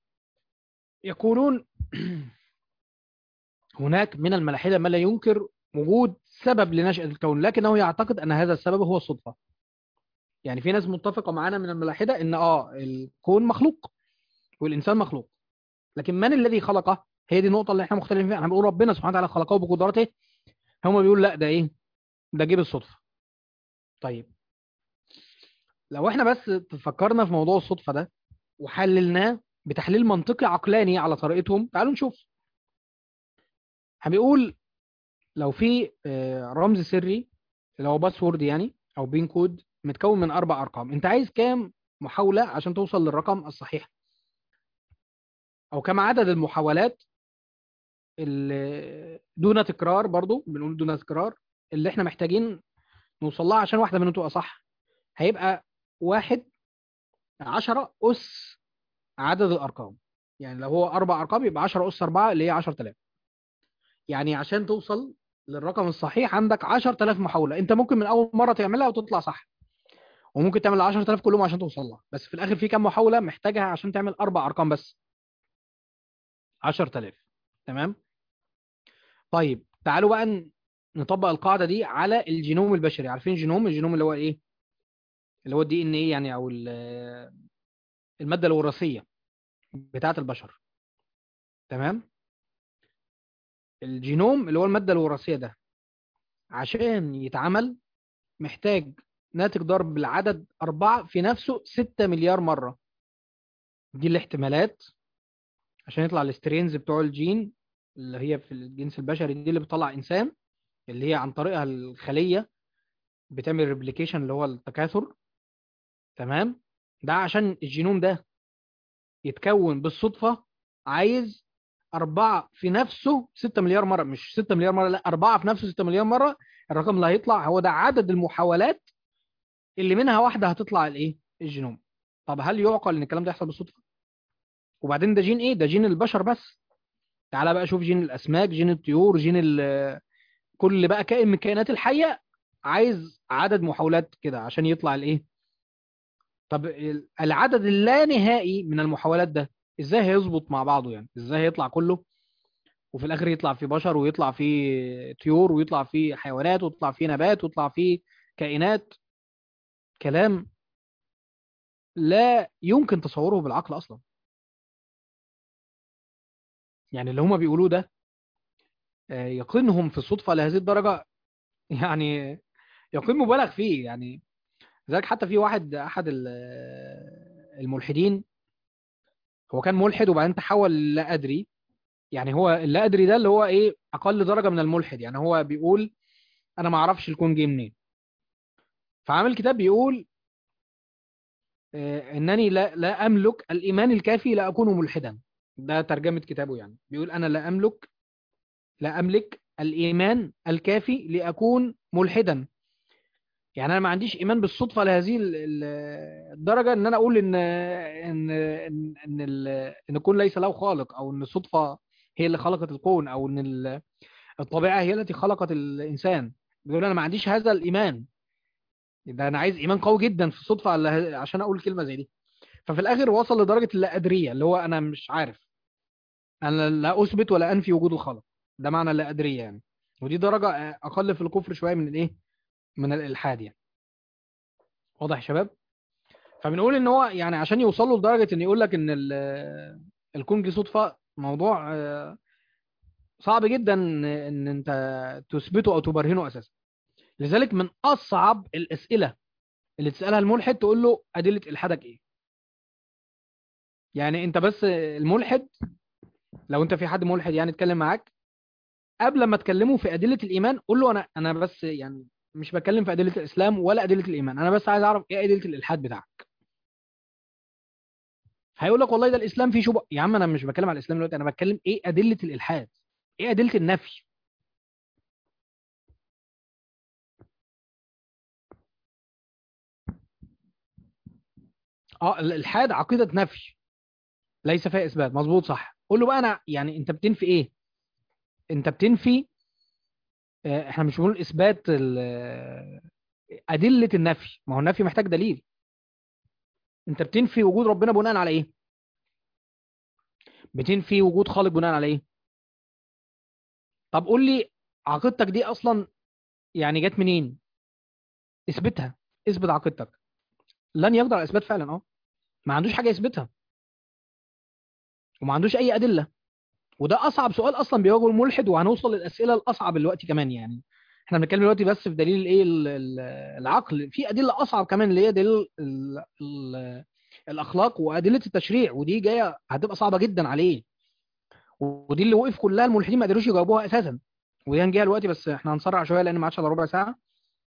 يقولون هناك من الملاحدة ما لا ينكر وجود سبب لنشأة الكون، لكنه يعتقد ان هذا السبب هو الصدفة. يعني في ناس متفقة معانا من الملاحدة ان الكون مخلوق والانسان مخلوق، لكن من الذي خلقه؟ هي دي النقطة اللي احنا مختلفين فيها. احنا بنقول ربنا سبحانه وتعالى خلقه بقدرته، هم بيقول لا، ده ايه؟ ده جه بالصدفة. طيب، لو احنا بس فكرنا في موضوع الصدفة ده وحللناه بتحليل منطقي عقلاني على طريقتهم، تعالوا نشوف. بيقول لو في رمز سري اللي هو باسورد يعني او بين كود متكون من 4 ارقام، انت عايز كام محاولة عشان توصل للرقم الصحيح؟ او كم عدد المحاولات اللي دون تكرار، برضو بنقول دون تكرار، اللي احنا محتاجين نوصل لها عشان واحدة منهم تبقى صح؟ هيبقى 1/10 أس عدد الأرقام. يعني لو هو 4 أرقام يبقى 10 أس 4 اللي هي 10,000. يعني عشان توصل للرقم الصحيح عندك 10,000 محاولة. أنت ممكن من أول مرة تعملها وتطلع صح، وممكن تعمل 10,000 كلهم عشان توصل لها، بس في الآخر في كام محاولة محتاجها عشان تعمل 4 أرقام بس؟ 10,000. تمام. طيب تعالوا بقى نطبق القاعدة دي على الجينوم البشري. عارفين الجينوم اللي هو إيه؟ اللي هو الدي ان ايه يعني، او المادة الوراثية بتاعة البشر. تمام. الجينوم اللي هو المادة الوراثية ده عشان يتعمل محتاج ناتج ضرب العدد 4 في نفسه 6 مليار مرة. دي الاحتمالات عشان يطلع السترينز بتوع الجين اللي هي في الجنس البشري، دي اللي بتطلع إنسان، اللي هي عن طريقها الخلية بتعمل ريبليكيشن اللي هو التكاثر. تمام. ده عشان الجينوم ده يتكون بالصدفة عايز 4 في نفسه 6 مليار مرة. مش 6 مليار مرة، لا، 4 في نفسه 6 مليار مرة. الرقم اللي هيطلع هو ده عدد المحاولات اللي منها واحدة هتطلع الايه؟ الجينوم. طب هل يعقل ان الكلام ده يحصل بالصدفة؟ وبعدين ده جين ايه؟ ده جين البشر بس. تعالى بقى شوف جين الاسماك، جين الطيور، جين كل بقى كائن من الكائنات الحية عايز عدد محاولات كده عشان يطلع الايه؟ طب العدد اللانهائي من المحاولات ده ازاي هيظبط مع بعضه؟ يعني ازاي هيطلع كله وفي الاخر يطلع فيه بشر ويطلع فيه طيور ويطلع فيه حيوانات ويطلع فيه نبات ويطلع فيه كائنات؟ كلام لا يمكن تصوره بالعقل اصلا. يعني اللي هما بيقولوه ده يقينهم في الصدفة لهذه الدرجة يعني يقين مبالغ فيه يعني. لذلك حتى في واحد احد الملحدين، هو كان ملحد وبعدين تحول لا ادري. يعني هو اللا ادري ده اللي هو ايه؟ اقل درجة من الملحد. يعني هو بيقول انا ما اعرفش الكون جه منين. فعامل كتاب بيقول انني لا املك الايمان الكافي لا اكون ملحدا. ده ترجمة كتابه. يعني بيقول انا لا املك الايمان الكافي لاكون ملحدا. يعني انا ما عنديش ايمان بالصدفة لهذه الدرجة ان انا اقول ان الكون ليس له خالق، او ان الصدفة هي اللي خلقت الكون، او ان الطبيعة هي التي خلقت الانسان. بيقول انا ما عنديش هذا الايمان. ده انا عايز ايمان قوي جدا في الصدفة عشان اقول كلمة زي دي. ففي الاخر وصل لدرجه اللا ادريه، اللي هو انا مش عارف، انا لا اثبت ولا انفي وجود الخلق. ده معنى اللا ادريه يعني. ودي درجه اقل في الكفر شويه من الايه؟ من الالحاد يعني. واضح يا شباب؟ فبنقول ان هو يعني عشان يوصلوا لدرجه ان يقول لك ان الكون دي صدفه، موضوع صعب جدا ان انت تثبته او تبرهنه اساسا. لذلك من اصعب الاسئله اللي تسالها الملحد تقول له ادله الحادك ايه. يعني انت بس الملحد، لو انت في حد ملحد يعني اتكلم معاك، قبل ما تكلمه في أدلة الإيمان قول له أنا بس يعني مش بتكلم في أدلة الإسلام ولا أدلة الإيمان، أنا بس عايز أعرف إيه أدلة الإلحاد بتاعك. هيقول لك والله ده الإسلام فيه شبهة. يا عم أنا مش بتكلم على الإسلام دلوقتي، أنا بتكلم إيه أدلة الإلحاد، إيه أدلة النفي. الإلحاد عقيدة نفي ليس فيها إثبات. مظبوط صح. قول له بقى أنا يعني أنت بتنفي إيه؟ أنت بتنفي إحنا مش بنقول إثبات أدلة النفي، ما هو النفي محتاج دليل. أنت بتنفي وجود ربنا بناء على إيه؟ بتنفي وجود خالق بناء على إيه؟ طب قول لي عقيدتك دي اصلا يعني جت منين؟ اثبتها، اثبت عقيدتك. لن يقدر على اثبات فعلا، ما عندوش حاجه يثبتها، وما عندوش اي ادله. وده اصعب سؤال اصلا بيواجه الملحد، وهنوصل للاسئله الاصعب دلوقتي كمان يعني. احنا بنتكلم دلوقتي بس في دليل الايه العقل، في ادله اصعب كمان اللي هي دليل الاخلاق وادله التشريع، ودي جايه هتبقى صعبه جدا عليه. ودي اللي وقف كلها الملحدين ما قدروش يجاوبوها اساسا. ودي هنجيها دلوقتي، بس احنا هنسرع شويه لان ما عادش الا ربع ساعه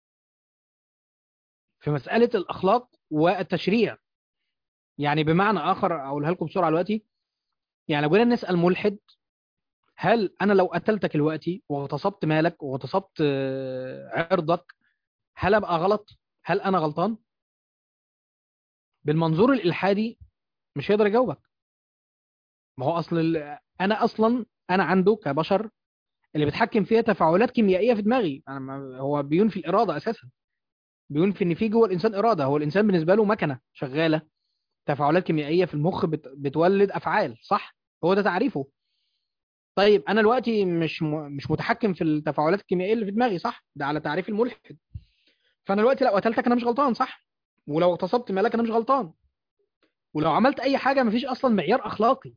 في مساله الاخلاق والتشريع. يعني بمعنى اخر اقولها لكم بسرعه دلوقتي، يعني لو جينا نسال ملحد، هل انا لو قتلتك دلوقتي واغتصبت مالك واغتصبت عرضك، هل ابقى غلط؟ هل انا غلطان؟ بالمنظور الالحادي مش هيقدر يجاوبك. ما هو اصل انا اصلا انا عنده كبشر اللي بيتحكم فيها تفاعلات كيميائيه في دماغي انا، هو بينفي الاراده اساسا، بينفي ان في جوه الانسان اراده. هو الانسان بالنسبه له مكنه شغاله، تفاعلات كيميائيه في المخ بتولد افعال، صح؟ هو ده تعريفه. طيب انا دلوقتي مش متحكم في التفاعلات الكيميائيه اللي في دماغي، صح؟ ده على تعريف الملحد. فانا دلوقتي لو قتلتك انا مش غلطان، صح؟ ولو اغتصبت مالك انا مش غلطان. ولو عملت اي حاجه مفيش اصلا معيار اخلاقي.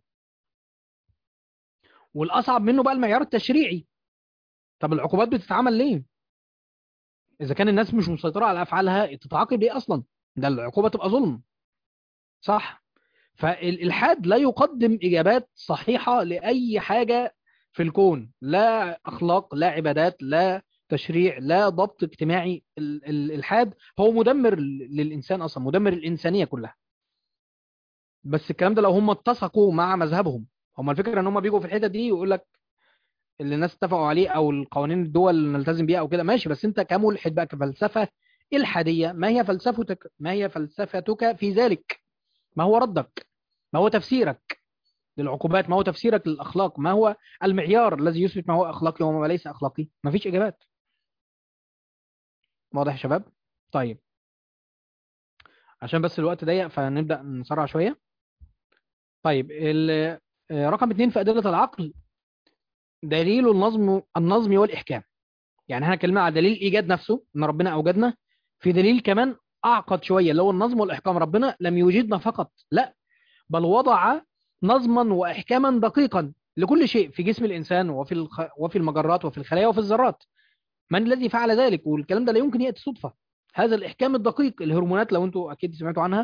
والاصعب منه بقى المعيار التشريعي. طب العقوبات بتتعمل ليه؟ اذا كان الناس مش مسيطره على افعالها تتعاقب ليه اصلا؟ ده العقوبه تبقى ظلم، صح؟ فالالحاد لا يقدم اجابات صحيحه لاي حاجه في الكون، لا اخلاق، لا عبادات، لا تشريع، لا ضبط اجتماعي. الالحاد هو مدمر للانسان اصلا، مدمر الانسانيه كلها. بس الكلام ده لو هم اتسقوا مع مذهبهم. هم الفكره ان هم بيجوا في الحته دي ويقول لك اللي الناس اتفقوا عليه او القوانين الدول اللي نلتزم بيها او كده، ماشي. بس انت كملحد بقى كفلسفه الحاديه، ما هي فلسفتك؟ ما هي فلسفتك في ذلك؟ ما هو ردك؟ ما هو تفسيرك للعقوبات؟ ما هو تفسيرك للاخلاق؟ ما هو المعيار الذي يثبت ما هو اخلاقي وما ليس اخلاقي؟ ما فيش اجابات. واضح يا شباب؟ طيب، عشان بس الوقت ضيق فنبدا نسرع شويه. طيب رقم اتنين في ادله العقل، دليل النظم والاحكام. يعني احنا اتكلمنا على دليل الايجاد نفسه ان ربنا اوجدنا، في دليل كمان اعقد شويه اللي هو النظم والاحكام. ربنا لم يوجدنا فقط، لا، بل وضع نظما واحكاما دقيقا لكل شيء في جسم الانسان وفي المجرات وفي الخلايا وفي الذرات. من الذي فعل ذلك؟ والكلام ده لا يمكن ياتي صدفه. هذا الاحكام الدقيق، الهرمونات لو انتم اكيد سمعتوا عنها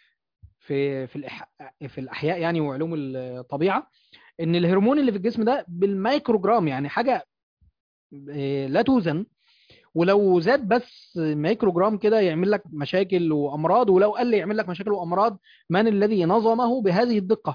في الاحياء يعني وعلوم الطبيعه، ان الهرمون اللي في الجسم ده بالميكروجرام، يعني حاجه لا توزن. ولو زاد بس مايكرو جرام كده يعمل لك مشاكل وامراض، ولو قل يعمل لك مشاكل وامراض. من الذي نظمه بهذه الدقه؟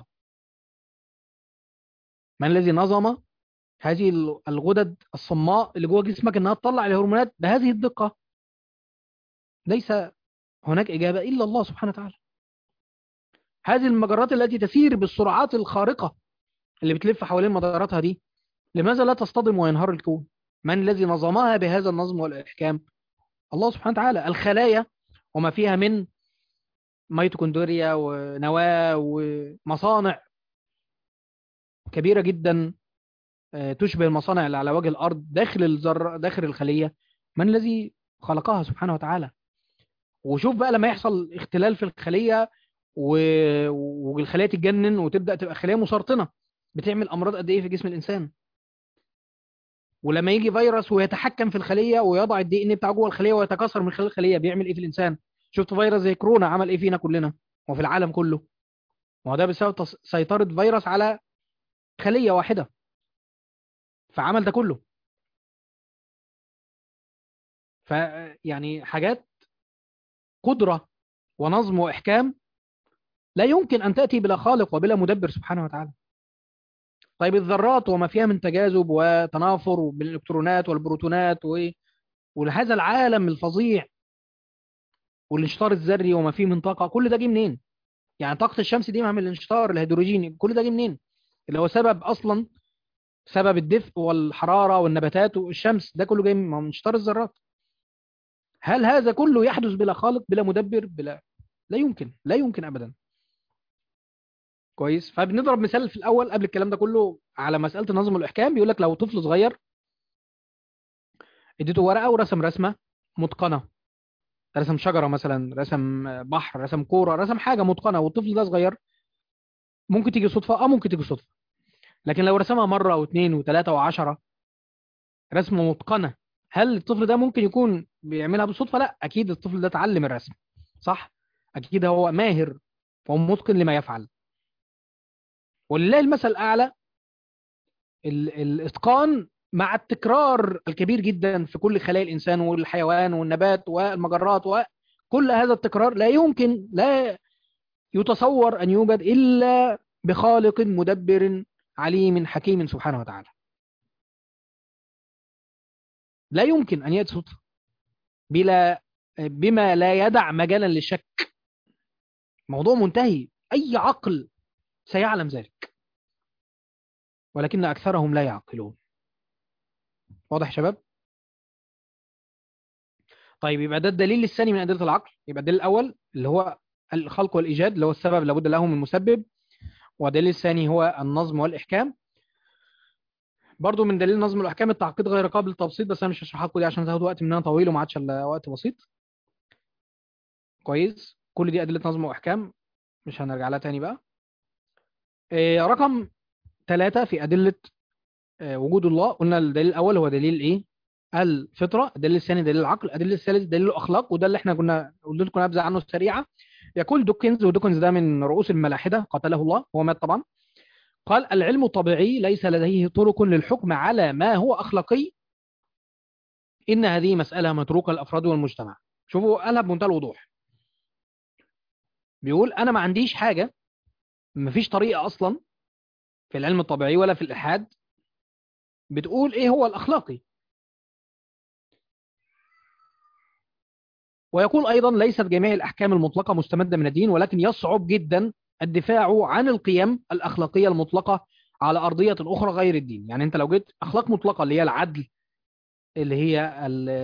من الذي نظم هذه الغدد الصماء اللي جوه جسمك انها تطلع الهرمونات بهذه الدقه؟ ليس هناك اجابه الا الله سبحانه وتعالى. هذه المجرات التي تسير بالسرعات الخارقه اللي بتلف حوالين مداراتها دي، لماذا لا تصطدم وينهار الكون؟ من الذي نظمها بهذا النظم والاحكام؟ الله سبحانه وتعالى. الخلايا وما فيها من ميتوكوندريا ونواة ومصانع كبيرة جدا، تشبه المصانع اللي على وجه الأرض داخل الذرة داخل الخلية. من الذي خلقها سبحانه وتعالى؟ وشوف بقى لما يحصل اختلال في الخلية والخلية تتجنن وتبدأ تبقى خلية مسرطنة، بتعمل أمراض قد إيه في جسم الإنسان. ولما يجي فيروس ويتحكم في الخلية ويضع الدي ان بتاعه جوه الخلية ويتكاثر من خلال الخلية، بيعمل إيه في الإنسان؟ شفت فيروس زي كورونا عمل إيه فينا كلنا وفي العالم كله؟ ما هو ده بسبب سيطرة فيروس على خلية واحدة، فعمل ده كله. فيعني حاجات قدرة ونظم وإحكام لا يمكن أن تأتي بلا خالق وبلا مدبر سبحانه وتعالى. طيب الذرات وما فيها من تجاذب وتنافر بالإلكترونات والبروتونات ولهذا العالم الفظيع، والانشطار الذري وما فيه من طاقة، كل ده جه منين؟ يعني طاقة الشمس دي من الانشطار الهيدروجيني، كل ده جه منين؟ اللي هو سبب أصلا، سبب الدفء والحرارة والنباتات والشمس، ده كله جاي من انشطار الذرات. هل هذا كله يحدث بلا خالق بلا مدبر بلا؟ لا يمكن، لا يمكن ابدا. كويس. فبنضرب مثال في الاول قبل الكلام ده كله على مساله النظم والاحكام. بيقول لك لو طفل صغير اديته ورقة ورسم رسمة متقنة، رسم شجرة مثلا، رسم بحر، رسم كورة، رسم حاجة متقنة، والطفل ده صغير، ممكن تيجي صدفة، ممكن تيجي صدفة. لكن لو رسمها مرة واثنين وثلاثة وعشرة رسمة متقنة، هل الطفل ده ممكن يكون بيعملها بالصدفة؟ لا، أكيد الطفل ده اتعلم الرسم، صح؟ أكيد هو ماهر وهو متقن لما يفعل. ولله المثل الأعلى، الإتقان مع التكرار الكبير جدا في كل خلايا الإنسان والحيوان والنبات والمجرات، وكل هذا التكرار لا يمكن، لا يتصور أن يوجد إلا بخالق مدبر عليم حكيم سبحانه وتعالى. لا يمكن أن يأتي صدفة بما لا يدع مجالا للشك. موضوع منتهي، أي عقل سيعلم ذلك، ولكن أكثرهم لا يعقلون. واضح يا شباب؟ طيب، يبقى ده الدليل الثاني من أدلة العقل. يبقى الدليل الأول اللي هو الخلق والإيجاد، اللي هو السبب لابد له من مسبب، والدليل الثاني هو النظم والإحكام. برضو من دليل النظم والإحكام التعقيد غير قابل للتبسيط، بس أنا مش هشرحها لكم دي عشان تاخد وقت مننا طويل وما عادش إلا وقت بسيط. كويس، كل دي أدلة نظم وإحكام، مش هنرجع لها تاني بقى. رقم ثلاثة في أدلة وجود الله، قلنا الدليل الأول هو دليل إيه؟ الفطرة. الدليل الثاني دليل العقل. الدليل الثالث دليل الأخلاق، وده اللي احنا كنا قلت لكم نبذة عنه سريعة. يقول دوكنز، ودوكنز ده من رؤوس الملاحدة قتله الله، هو مات طبعا، قال: العلم الطبيعي ليس لديه طرق للحكم على ما هو أخلاقي، إن هذه مسألة متروكة للأفراد والمجتمع. شوفوا، قالها بمنتهى الوضوح. بيقول أنا ما عنديش حاجة، ما فيش طريقة أصلا في العلم الطبيعي ولا في الإلحاد بتقول إيه هو الأخلاقي. ويقول أيضا: ليست جميع الأحكام المطلقة مستمدة من الدين، ولكن يصعب جدا الدفاع عن القيم الأخلاقية المطلقة على أرضية أخرى غير الدين. يعني أنت لو جيت أخلاق مطلقة اللي هي العدل، اللي هي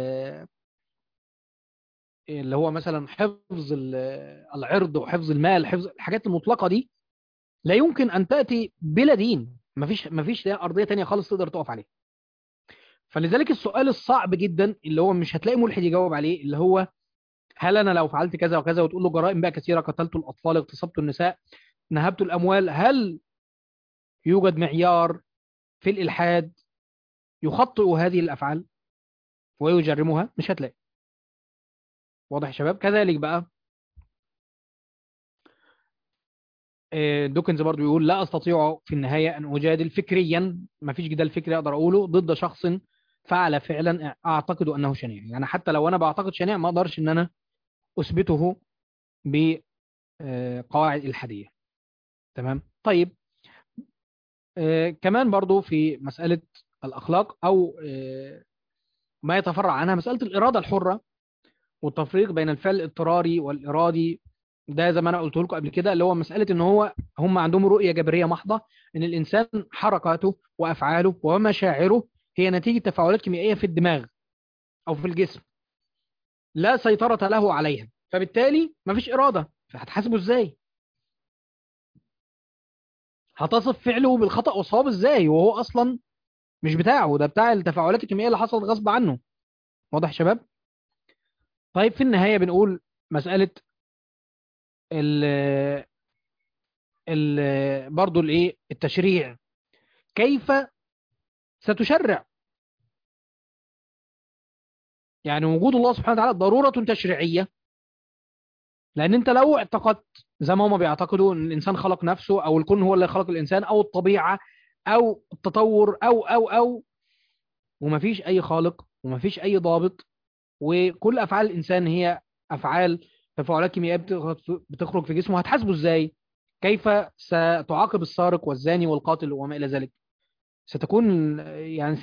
اللي هو مثلا حفظ العرض وحفظ المال، حفظ الحاجات المطلقة دي، لا يمكن أن تأتي بلا دين. مفيش أرضية تانية خالص تقدر تقف عليها. فلذلك السؤال الصعب جدا اللي هو مش هتلاقي ملحد يجاوب عليه، اللي هو هل أنا لو فعلت كذا وكذا، وتقول له جرائم بقى كثيرة، قتلت الأطفال، اغتصبت النساء، نهبت الأموال، هل يوجد معيار في الإلحاد يخطئ هذه الأفعال ويجرمها؟ مش هتلاقي. واضح يا شباب؟ كذلك بقى دوكنز برضو يقول: لا أستطيع في النهاية أن أجادل فكريا، ما فيش جدال فكري أقدر أقوله ضد شخص فعل فعلا أعتقد أنه شنيع. يعني حتى لو أنا بعتقد شنيع، ما أقدرش أن أنا أثبته بقواعد إلحادية. تمام؟ طيب، كمان برضو في مسألة الأخلاق، أو ما يتفرع عنها، مسألة الإرادة الحرة والتفريق بين الفعل الاضطراري والإرادي. ده زي ما أنا قلت لكم قبل كده، اللي هو مسألة إن هم عندهم رؤية جبرية محضة، إن الإنسان حركاته وأفعاله ومشاعره هي نتيجة تفاعلات كيميائية في الدماغ أو في الجسم، لا سيطرة له عليها، فبالتالي مفيش إرادة. فهتحاسبه إزاي؟ هتصف فعله بالخطأ والصواب إزاي وهو أصلا مش بتاعه؟ ده بتاع التفاعلات الكيميائية اللي حصلت غصب عنه. واضح يا شباب؟ طيب، في النهاية بنقول مسألة ال برضو الايه التشريع. كيف ستشرع؟ يعني وجود الله سبحانه وتعالى ضرورة تشريعية، لأن أنت لو اعتقدت زي ما هم بيعتقدوا إن الإنسان خلق نفسه، أو الكون هو اللي خلق الإنسان، أو الطبيعة، أو التطور، أو ومفيش أي خالق ومفيش أي ضابط، وكل أفعال الإنسان هي أفعال تفاعلات كيميائية بتخرج في جسمه، هتحاسبه إزاي؟ كيف ستعاقب السارق والزاني والقاتل وما إلى ذلك؟ ستكون يعني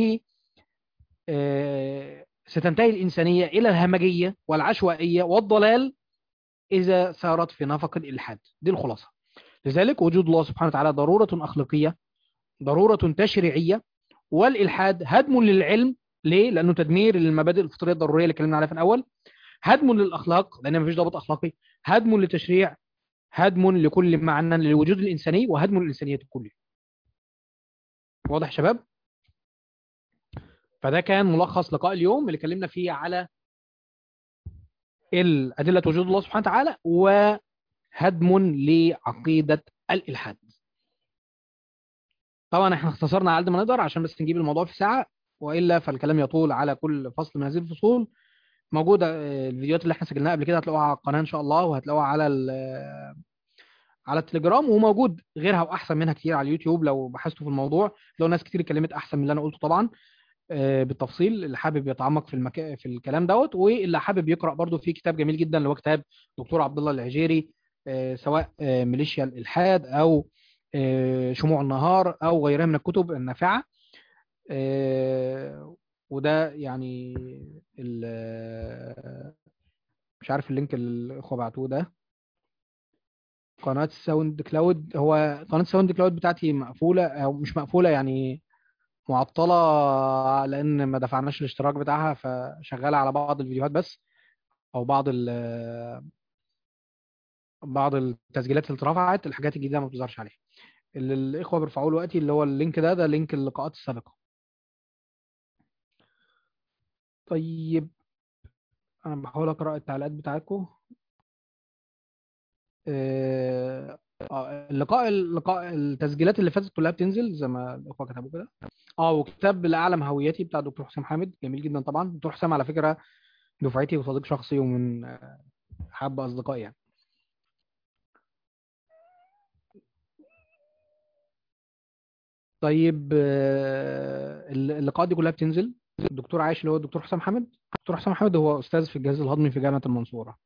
ستنتهي الإنسانية إلى الهمجية والعشوائية والضلال إذا سارت في نفق الإلحاد. دي الخلاصة. لذلك وجود الله سبحانه وتعالى ضرورة أخلاقية، ضرورة تشريعية، والإلحاد هدم للعلم. ليه؟ لأنه تدمير للمبادئ الفطرية الضرورية اللي اتكلمنا عليها في الأول، هدم للأخلاق لأن مفيش ضابط أخلاقي، هدم للتشريع، هدم لكل معنى للوجود الإنساني، وهدم للإنسانية كلها. واضح يا شباب؟ فده كان ملخص لقاء اليوم اللي اتكلمنا فيه على الأدلة وجود الله سبحانه وتعالى وهدم لعقيدة الإلحاد. طبعا احنا اختصرنا على قد ما نقدر عشان بس نجيب الموضوع في ساعة، وإلا فالكلام يطول على كل فصل من هذه الفصول. موجودة الفيديوهات اللي احنا سجلناها قبل كده هتلاقوها على القناة إن شاء الله، وهتلاقوها على على التليجرام، وموجود غيرها وأحسن منها كتير على اليوتيوب لو بحثتوا في الموضوع. لو ناس كتير اتكلمت أحسن من اللي أنا قلته طبعا بالتفصيل. اللي حابب يتعمق في الكلام دوت، واللي حابب يقرأ برضو في كتاب جميل جدا اللي هو كتاب دكتور عبد الله العجيري، سواء ميليشيا الإلحاد أو شموع النهار أو غيرها من الكتب النافعة. وده يعني مش عارف اللينك اللي الإخوة بعتوه ده. قناة ساوند كلاود، هو قناة ساوند كلاود بتاعتي مقفولة أو مش مقفولة يعني، معطلة، لأن ما دفعناش الاشتراك بتاعها، فشغالة على بعض الفيديوهات بس، أو بعض التسجيلات اللي اترفعت. الحاجات الجديدة ما بتظهرش عليها. اللي الإخوة بيرفعوه دلوقتي اللي هو اللينك ده لينك اللقاءات السابقة. طيب أنا بحاول أقرأ التعليقات بتاعتكم. اللقاء التسجيلات اللي فاتت كلها بتنزل زي ما الإخوة كتبوا كده. وكتاب لأعلم هويتي بتاع الدكتور حسام حامد جميل جدا طبعا. دكتور حسام على فكرة دفعتي وصديق شخصي ومن حب أصدقائي يعني. طيب اللقاءات دي كلها بتنزل. الدكتور عايش اللي هو الدكتور حسام حامد. الدكتور حسام حامد هو أستاذ في الجهاز الهضمي في جامعة المنصورة،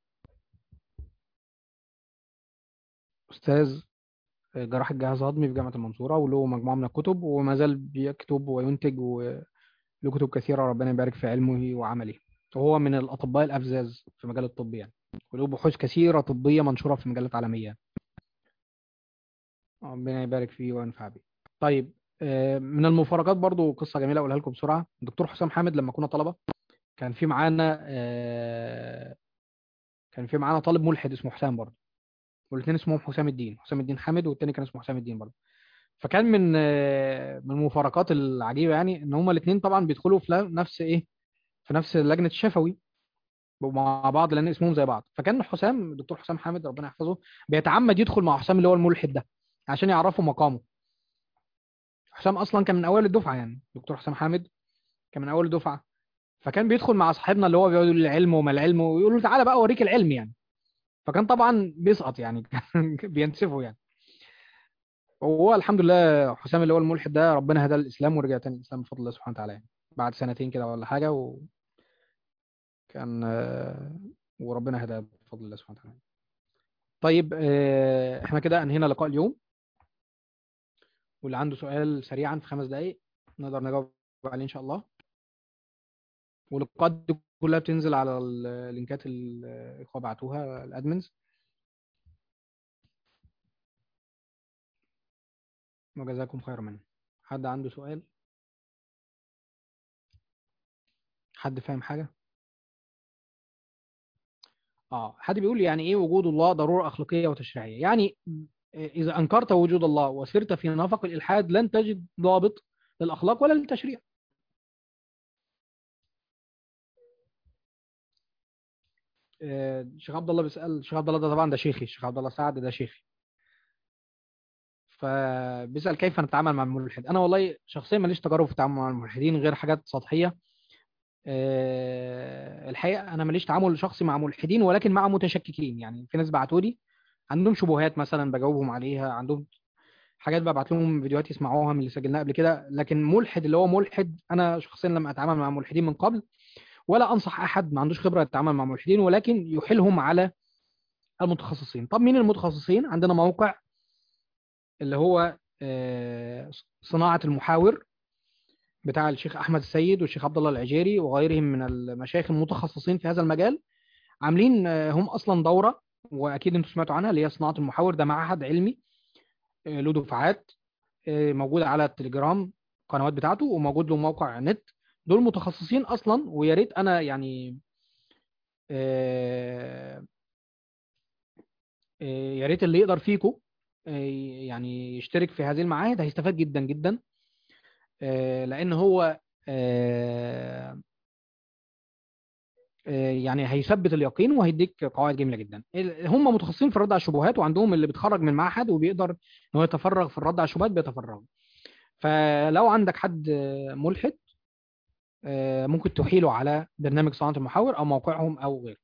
أستاذ جراحة الجهاز الهضمي في جامعة المنصورة، وله مجموعة من الكتب، وما زال بيكتب وينتج، وله كتب كثيرة ربنا يبارك في علمه وعمله. وهو من الأطباء الأفذاذ في مجال الطب يعني، وله بحوث كثيرة طبية منشورة في مجالات عالمية. ربنا يبارك فيه وينفع بيه. طيب من المفارقات برضو قصة جميلة أقولها لكم بسرعة. الدكتور حسام حامد لما كنا طلبة كان في معانا كان في معانا طالب ملحد اسمه حسام برضه، والاثنين اسمهم حسام الدين. حسام الدين حامد والتاني كان اسمه حسام الدين برضه. فكان من المفارقات العجيبه يعني ان هما الاثنين طبعا بيدخلوا في نفس في نفس لجنه الشفوي مع بعض لان اسمهم زي بعض. فكان حسام الدكتور حسام حامد ربنا يحفظه بيتعمد يدخل مع حسام اللي هو الملحد ده عشان يعرفوا مقامه. حسام اصلا كان من اوائل الدفعه يعني، دكتور حسام حامد كان من اول الدفعه. فكان بيدخل مع صاحبنا اللي هو بيقعد يقول العلم وما العلم، ويقول له تعالى بقى اوريك العلم يعني. فكان طبعا بيسقط يعني بينسفه يعني. وهو الحمد لله حسام اللي هو الملحد ده ربنا هداه الاسلام ورجع تاني الاسلام بفضل الله سبحانه وتعالى يعني. بعد سنتين كده ولا حاجه، وكان وربنا هداه بفضل الله سبحانه وتعالى. طيب احنا كده انهينا لقاء اليوم، واللي عنده سؤال سريعا في 5 دقائق نقدر نجاوب عليه ان شاء الله. واللقاءات دي كلها بتنزل على اللينكات اللي الاخوه بعتوها الادمنز. وجزاكم خير منه. حد عنده سؤال؟ حد فاهم حاجه؟ حد بيقول يعني ايه وجود الله ضرورة أخلاقية وتشريعية؟ يعني إذا أنكرت وجود الله وسرت في نفق الإلحاد لن تجد ضابط للأخلاق ولا للتشريع. الشيخ عبد الله بيسأل. الشيخ عبد الله ده طبعا ده شيخي، الشيخ عبد الله سعد ده شيخي. فبيسأل كيف نتعامل مع الملحد. أنا والله شخصيا ماليش تجارب في التعامل مع الملحدين غير حاجات سطحية. الحقيقة أنا ماليش تعامل شخصي مع ملحدين، ولكن مع متشككين. يعني في ناس بعتوا لي عندهم شبهات مثلا بجاوبهم عليها، عندهم حاجات ببعت لهم فيديوهات يسمعوها من اللي سجلناها قبل كده. لكن ملحد اللي هو ملحد انا شخصيا لم اتعامل مع ملحدين من قبل، ولا انصح احد ما عندوش خبره يتعامل مع ملحدين، ولكن يحيلهم على المتخصصين. طب مين المتخصصين؟ عندنا موقع اللي هو صناعه المحاور بتاع الشيخ احمد السيد والشيخ عبد الله العجيري وغيرهم من المشايخ المتخصصين في هذا المجال. عاملين هم اصلا دوره، واكيد انتم سمعتوا عنها، اللي هي صناعه المحاور. ده معهد علمي له دفعات، موجود على التليجرام القنوات بتاعته، وموجود له موقع نت. دول متخصصين اصلا، ويا ريت انا يعني آه، يا ريت اللي يقدر فيكم يعني يشترك في هذه المعاهد هيستفاد جدا جدا. لان هو آه، يعني هيثبت اليقين وهيديك قواعد جميله جدا. هم متخصصين في الرد على الشبهات، وعندهم اللي بيتخرج من معهد وبيقدر ان هو يتفرغ في الرد على الشبهات بيتفرغ. فلو عندك حد ملحد، ممكن تحيله على برنامج صناعه المحاور او موقعهم او غيره.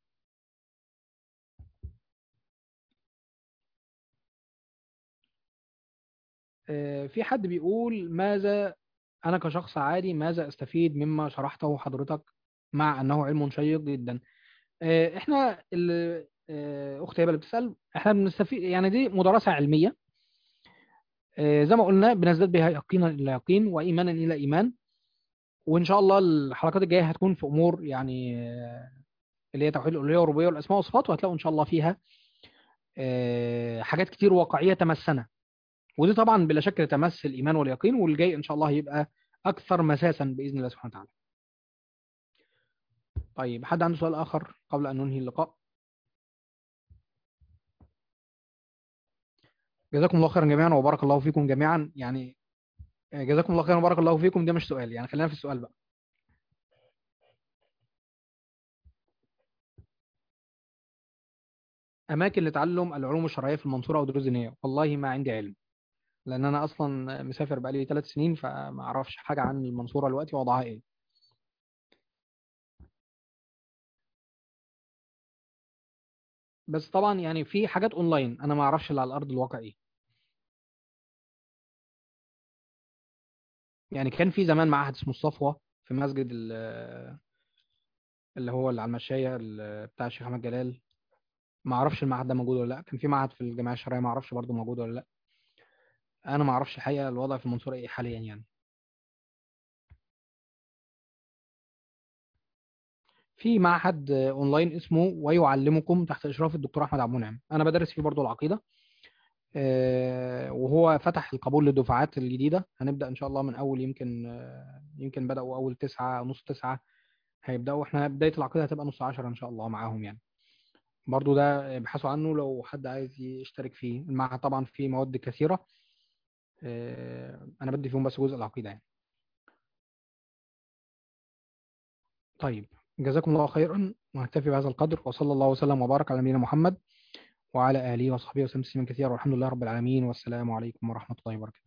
في حد بيقول: ماذا انا كشخص عادي ماذا استفيد مما شرحته حضرتك مع انه علم شيق جدا؟ احنا اختي هبه اللي بتسال، احنا بنستفيد يعني دي مدرسه علميه. زي ما قلنا بنزداد بها يقينا الى يقين وايمانا الى ايمان. وان شاء الله الحلقات الجايه هتكون في امور يعني اللي هي توحيد الالوهيه والربوبيه والاسماء والصفات، وهتلاقوا ان شاء الله فيها حاجات كتير واقعيه تمسنا. ودي طبعا بلا شك تمس الايمان واليقين، والجاي ان شاء الله هيبقى اكثر مساسا باذن الله سبحانه وتعالى. طيب، حد عنده سؤال اخر قبل ان ننهي اللقاء؟ جزاكم الله خيرا جميعا وبارك الله فيكم جميعا يعني. جزاكم الله خيرا وبارك الله فيكم، ده مش سؤال يعني، خلينا في السؤال بقى. اماكن لتعلم العلوم الشرعيه في المنصوره او دروس دينيه؟ والله ما عندي علم، لان انا اصلا مسافر بقالي 3 سنين، فما اعرفش حاجه عن المنصوره دلوقتي وضعها ايه. بس طبعا يعني في حاجات اونلاين، انا ما اعرفش اللي على الارض الواقع ايه. يعني كان في زمان معهد اسمه الصفوه في مسجد اللي هو اللي على المشايه بتاع الشيخ احمد جلال. ما اعرفش المعهد ده موجود ولا لا. كان في معهد في الجامعه الشرعيه، ما اعرفش برضه موجود ولا لا. انا ما اعرفش الحقيقه الوضع في المنصوره ايه حاليا يعني. في معهد اونلاين اسمه ويعلمكم تحت اشراف الدكتور احمد عبد المنعم، انا بدرس فيه برضه العقيده. وهو فتح القبول للدفعات الجديده، هنبدا ان شاء الله من اول يمكن يمكن بداوا اول 9 نص 9. هيبداوا احنا بدايه العقيده هتبقى نص 10 ان شاء الله معاهم يعني. برضه ده ابحثوا عنه لو حد عايز يشترك فيه. المعهد طبعا فيه مواد كثيره، انا بدي فيهم بس جزء العقيده يعني. طيب، جزاكم الله خيرا، ونكتفي بهذا القدر، وصلى الله وسلم وبارك على نبينا محمد وعلى آله وصحبه وسلم تسليما كثيرا، والحمد لله رب العالمين، والسلام عليكم ورحمة الله وبركاته.